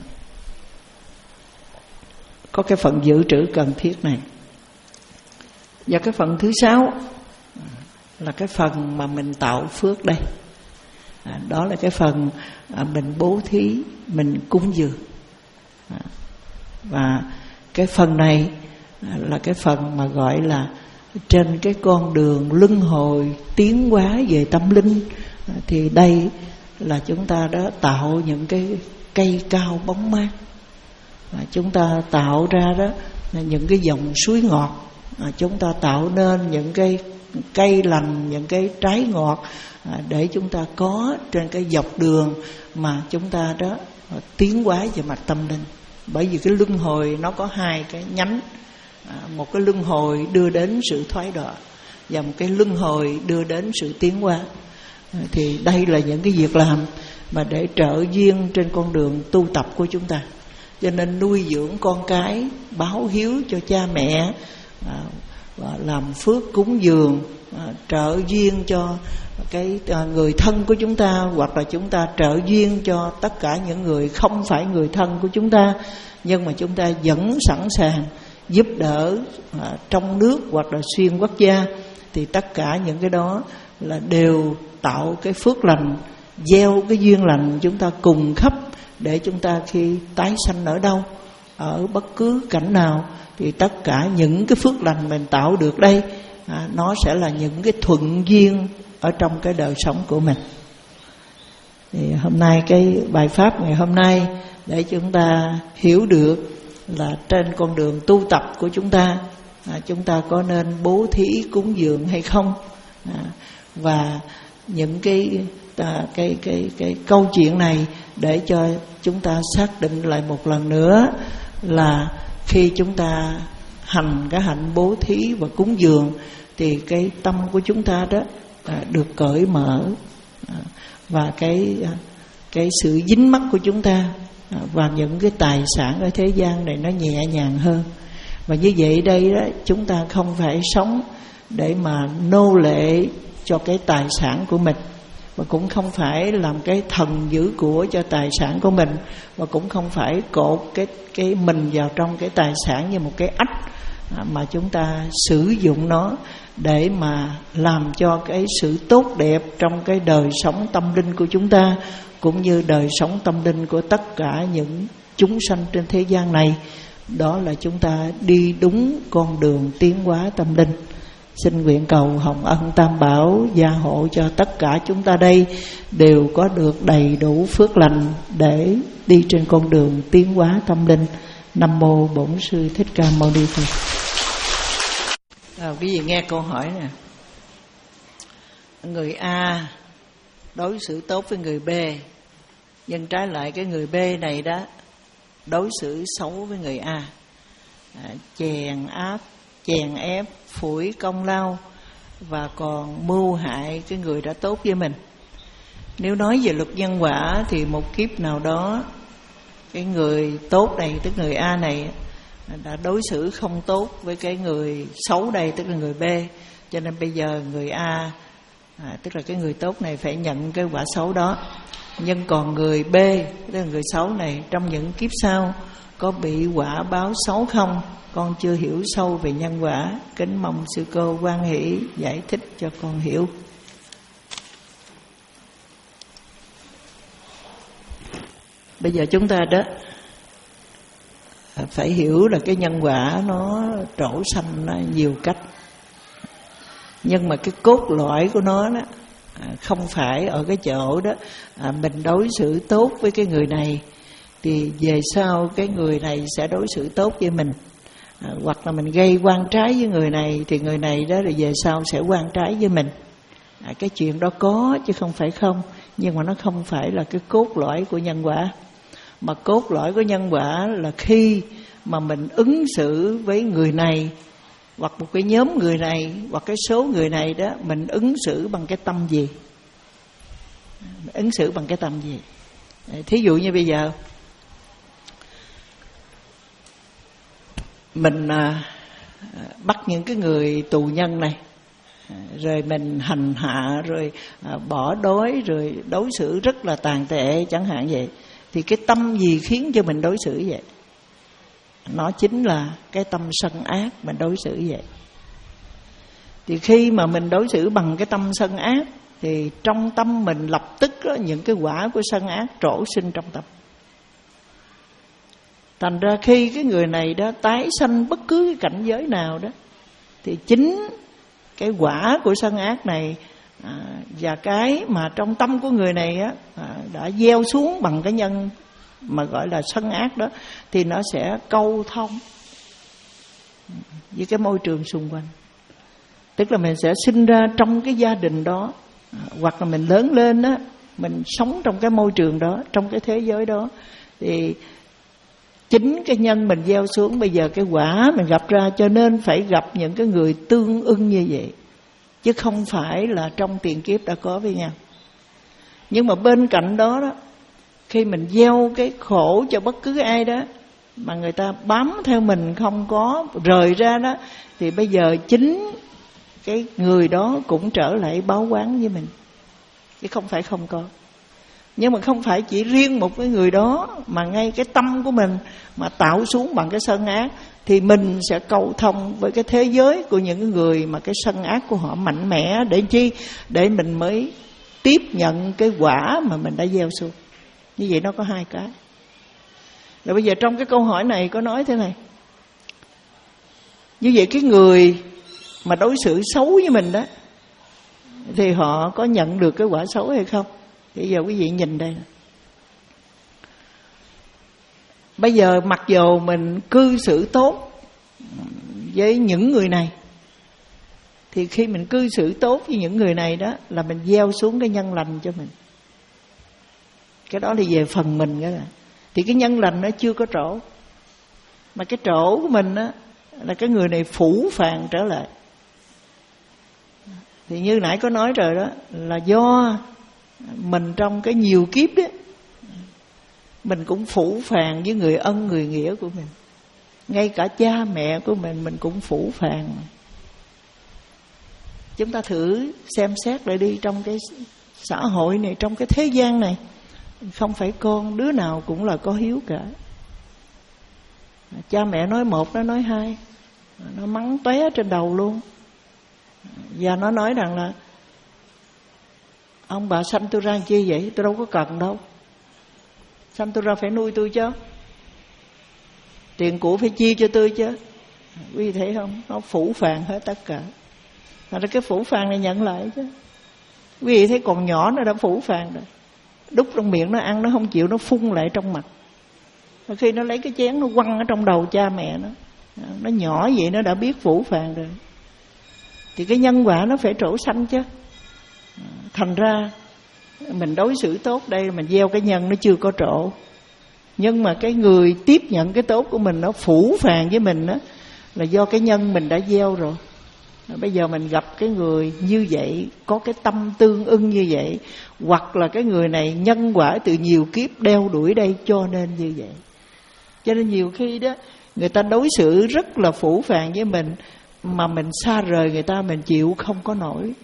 có cái phần dự trữ cần thiết này. Và cái phần thứ sáu là cái phần mà mình tạo phước đây. À, đó là cái phần à, mình bố thí, mình cúng dường. À, và cái phần này à, là cái phần mà gọi là trên cái con đường luân hồi tiến hóa về tâm linh. À, thì đây là chúng ta đã tạo những cái cây cao bóng mát. À, chúng ta tạo ra đó là những cái dòng suối ngọt. À, chúng ta tạo nên những cái cây lành, những cái trái ngọt, à, để chúng ta có trên cái dọc đường mà chúng ta đó à, tiến hóa về mặt tâm linh. Bởi vì cái luân hồi nó có hai cái nhánh, à, một cái luân hồi đưa đến sự thoái đọa, và một cái luân hồi đưa đến sự tiến hóa. Thì đây là những cái việc làm mà để trợ duyên trên con đường tu tập của chúng ta. Cho nên nuôi dưỡng con cái, báo hiếu cho cha mẹ, à, và làm phước cúng dường, à, trợ duyên cho cái à, người thân của chúng ta, hoặc là chúng ta trợ duyên cho tất cả những người không phải người thân của chúng ta, nhưng mà chúng ta vẫn sẵn sàng giúp đỡ à, trong nước hoặc là xuyên quốc gia. Thì tất cả những cái đó là đều tạo cái phước lành, gieo cái duyên lành chúng ta cùng khắp, để chúng ta khi tái sanh ở đâu, ở bất cứ cảnh nào, thì tất cả những cái phước lành mình tạo được đây, à, nó sẽ là những cái thuận duyên ở trong cái đời sống của mình. Thì hôm nay cái bài pháp ngày hôm nay để chúng ta hiểu được là trên con đường tu tập của chúng ta, à, chúng ta có nên bố thí cúng dường hay không, à, và những cái à, cái cái cái câu chuyện này để cho chúng ta xác định lại một lần nữa là khi chúng ta hành cái hạnh bố thí và cúng dường thì cái tâm của chúng ta đó à, được cởi mở, à, và cái à, cái sự dính mắc của chúng ta à, và những cái tài sản ở thế gian này nó nhẹ nhàng hơn. Và như vậy đây đó, chúng ta không phải sống để mà nô lệ cho cái tài sản của mình, và cũng không phải làm cái thần giữ của cho tài sản của mình, và cũng không phải cột cái cái mình vào trong cái tài sản như một cái ách, mà chúng ta sử dụng nó để mà làm cho cái sự tốt đẹp trong cái đời sống tâm linh của chúng ta, cũng như đời sống tâm linh của tất cả những chúng sanh trên thế gian này. Đó là chúng ta đi đúng con đường tiến hóa tâm linh. Xin nguyện cầu hồng ân Tam Bảo gia hộ cho tất cả chúng ta đây đều có được đầy đủ phước lành để đi trên con đường tiến hóa tâm linh. Nam mô Bổn Sư Thích Ca Mâu Ni Phật. À, quý vị nghe câu hỏi nè. Người A đối xử tốt với người B, nhưng trái lại cái người B này đó đối xử xấu với người A, à, chèn áp, chèn ép, phủi công lao và còn mưu hại cái người đã tốt với mình. Nếu nói về luật nhân quả thì một kiếp nào đó cái người tốt này, tức người A này, đã đối xử không tốt với cái người xấu đây, tức là người B. Cho nên bây giờ người A, à, tức là cái người tốt này phải nhận cái quả xấu đó. Nhưng còn người B, tức là người xấu này, trong những kiếp sau có bị quả báo xấu không? Con chưa hiểu sâu về nhân quả, kính mong sư cô hoan hỷ giải thích cho con hiểu. Bây giờ chúng ta đó phải hiểu là cái nhân quả nó trổ sanh nó nhiều cách, nhưng mà cái cốt lõi của nó đó không phải ở cái chỗ đó à, mình đối xử tốt với cái người này thì về sau cái người này sẽ đối xử tốt với mình, à, hoặc là mình gây oan trái với người này thì người này đó rồi về sau sẽ oan trái với mình. À, cái chuyện đó có chứ không phải không, nhưng mà nó không phải là cái cốt lõi của nhân quả. Mà cốt lõi của nhân quả là khi mà mình ứng xử với người này, hoặc một cái nhóm người này, hoặc cái số người này đó, mình ứng xử bằng cái tâm gì? Mình ứng xử bằng cái tâm gì? Thí dụ như bây giờ mình à, bắt những cái người tù nhân này, rồi mình hành hạ, rồi à, bỏ đói, rồi đối xử rất là tàn tệ chẳng hạn vậy, thì cái tâm gì khiến cho mình đối xử vậy? Nó chính là cái tâm sân ác mình đối xử vậy. Thì khi mà mình đối xử bằng cái tâm sân ác thì trong tâm mình lập tức đó, những cái quả của sân ác trổ sinh trong tâm. Thành ra khi cái người này đó tái sanh bất cứ cái cảnh giới nào đó thì chính cái quả của sân ác này à, và cái mà trong tâm của người này á, à, đã gieo xuống bằng cái nhân mà gọi là sân ác đó, thì nó sẽ câu thông với cái môi trường xung quanh. Tức là mình sẽ sinh ra trong cái gia đình đó, à, hoặc là mình lớn lên á, mình sống trong cái môi trường đó, trong cái thế giới đó, thì chính cái nhân mình gieo xuống, bây giờ cái quả mình gặp ra, cho nên phải gặp những cái người tương ưng như vậy. chứ không phải là trong tiền kiếp đã có với nhau. Nhưng mà bên cạnh đó đó, khi mình gieo cái khổ cho bất cứ ai đó mà người ta bám theo mình không có rời ra đó, thì bây giờ chính cái người đó cũng trở lại báo oán với mình, chứ không phải không có. Nhưng mà không phải chỉ riêng một cái người đó, mà ngay cái tâm của mình mà tạo xuống bằng cái sân ác, thì mình sẽ cầu thông với cái thế giới của những người mà cái sân ác của họ mạnh mẽ. Để chi? Để mình mới tiếp nhận cái quả mà mình đã gieo xuống. Như vậy nó có hai cái. Rồi bây giờ trong cái câu hỏi này có nói thế này: như vậy cái người mà đối xử xấu với mình đó, thì họ có nhận được cái quả xấu hay không? Bây giờ quý vị nhìn đây. Bây giờ mặc dù mình cư xử tốt với những người này, thì khi mình cư xử tốt với những người này đó, là mình gieo xuống cái nhân lành cho mình. Cái đó thì về phần mình đó là. Thì cái nhân lành nó chưa có trổ, mà cái trổ của mình đó là cái người này phủ phàng trở lại. Thì như nãy có nói rồi đó, là do mình trong cái nhiều kiếp đó, mình cũng phủ phàng với người ân người nghĩa của mình. Ngay cả cha mẹ của mình mình cũng phủ phàng. Chúng ta thử xem xét lại đi, trong cái xã hội này, trong cái thế gian này, không phải con đứa nào cũng là có hiếu cả. Cha mẹ nói một, nó nói hai, nó mắng tóe trên đầu luôn. Và nó nói rằng là ông bà sanh tôi ra làm chi vậy? Tôi đâu có cần đâu. Sanh tôi ra phải nuôi tôi chứ, tiền của phải chia cho tôi chứ. Quý vị thấy không? Nó phủ phàng hết tất cả. Thành ra cái phủ phàng này nhận lại chứ. Quý vị thấy còn nhỏ nó đã phủ phàng rồi. Đút trong miệng nó ăn, nó không chịu, nó phun lại trong mặt. Và khi nó lấy cái chén nó quăng ở trong đầu cha mẹ nó, nó nhỏ vậy nó đã biết phủ phàng rồi. Thì cái nhân quả nó phải trổ sanh chứ. Thành ra mình đối xử tốt đây, mình gieo cái nhân nó chưa có trổ. Nhưng mà cái người tiếp nhận cái tốt của mình nó phủ phàng với mình đó, là do cái nhân mình đã gieo rồi. Bây giờ mình gặp cái người như vậy, có cái tâm tương ưng như vậy, hoặc là cái người này nhân quả từ nhiều kiếp đeo đuổi đây cho nên như vậy. Cho nên nhiều khi đó, người ta đối xử rất là phủ phàng với mình, mà mình xa rời người ta mình chịu không có nổi.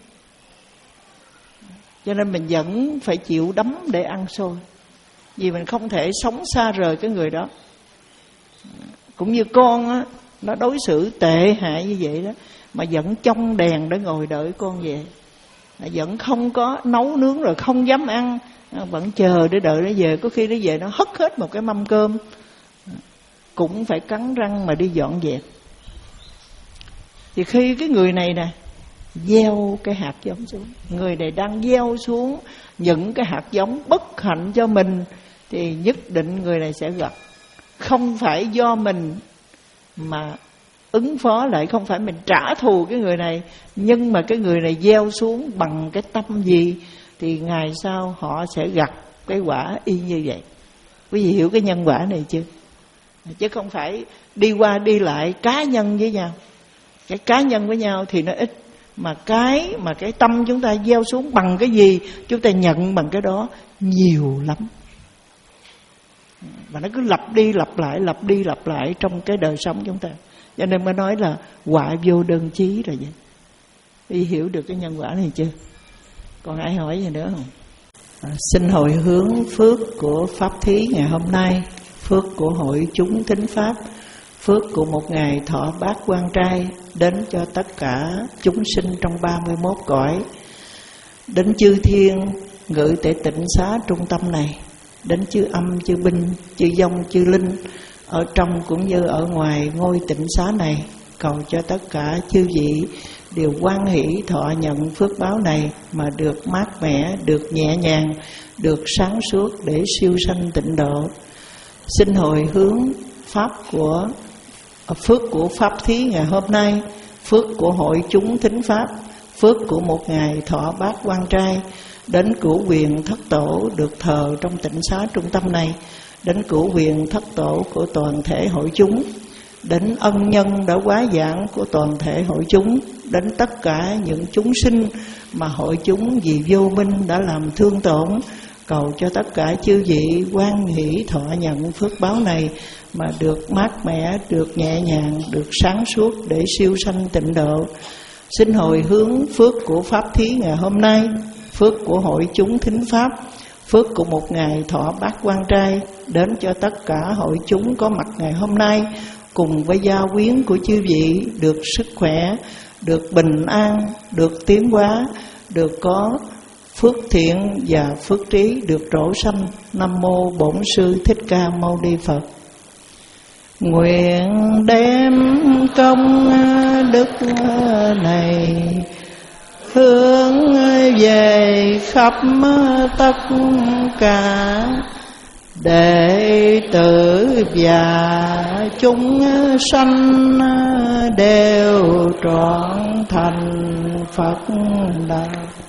Cho nên mình vẫn phải chịu đấm để ăn xôi, vì mình không thể sống xa rời cái người đó. Cũng như con á, nó đối xử tệ hại như vậy đó, mà vẫn trong đèn để ngồi đợi con về, vẫn không có nấu nướng rồi không dám ăn, vẫn chờ để đợi nó về. Có khi nó về nó hất hết một cái mâm cơm, cũng phải cắn răng mà đi dọn dẹp. Thì khi cái người này nè gieo cái hạt giống xuống, người này đang gieo xuống những cái hạt giống bất hạnh cho mình, thì nhất định người này sẽ gặp. Không phải do mình mà ứng phó lại, không phải mình trả thù cái người này, nhưng mà cái người này gieo xuống bằng cái tâm gì, thì ngày sau họ sẽ gặp cái quả y như vậy. Quý vị hiểu cái nhân quả này chưa? Chứ không phải đi qua đi lại cá nhân với nhau. Cái cá nhân với nhau thì nó ít, mà cái mà cái tâm chúng ta gieo xuống bằng cái gì, chúng ta nhận bằng cái đó nhiều lắm. Và nó cứ lặp đi lặp lại, lặp đi lặp lại trong cái đời sống chúng ta. Cho nên mới nói là quả vô đơn chí rồi vậy. Đi hiểu được cái nhân quả này chưa? Còn ai hỏi gì nữa không? À, xin hồi hướng phước của pháp thí ngày hôm nay, phước của hội chúng thính pháp, phước của một ngày thọ bát quan trai đến cho tất cả chúng sinh trong ba mươi mốt cõi, đến chư thiên ngự tại tịnh xá trung tâm này, đến chư âm, chư binh, chư dông, chư linh ở trong cũng như ở ngoài ngôi tịnh xá này. Cầu cho tất cả chư vị đều hoan hỷ thọ nhận phước báo này, mà được mát mẻ, được nhẹ nhàng, được sáng suốt để siêu sanh tịnh độ. Xin hồi hướng pháp của phước của pháp thí ngày hôm nay, phước của hội chúng thính pháp, phước của một ngày thọ bát quan trai, đến cửu quyền thất tổ được thờ trong tịnh xá trung tâm này, đến cửu quyền thất tổ của toàn thể hội chúng, đến ân nhân đã quá giảng của toàn thể hội chúng, đến tất cả những chúng sinh mà hội chúng vì vô minh đã làm thương tổn. Cầu cho tất cả chư vị hoan hỷ thọ nhận phước báo này mà được mát mẻ, được nhẹ nhàng, được sáng suốt để siêu sanh tịnh độ. Xin hồi hướng phước của pháp thí ngày hôm nay, phước của hội chúng thính pháp, phước của một ngày thọ bát quan trai đến cho tất cả hội chúng có mặt ngày hôm nay, cùng với gia quyến của chư vị được sức khỏe, được bình an, được tiến hóa, được có phước thiện và phước trí, được trổ sanh. Nam mô Bổn Sư Thích Ca Mâu Ni Phật. Nguyện đem công đức này hướng về khắp tất cả đệ tử và chúng sanh đều trọn thành Phật đạo.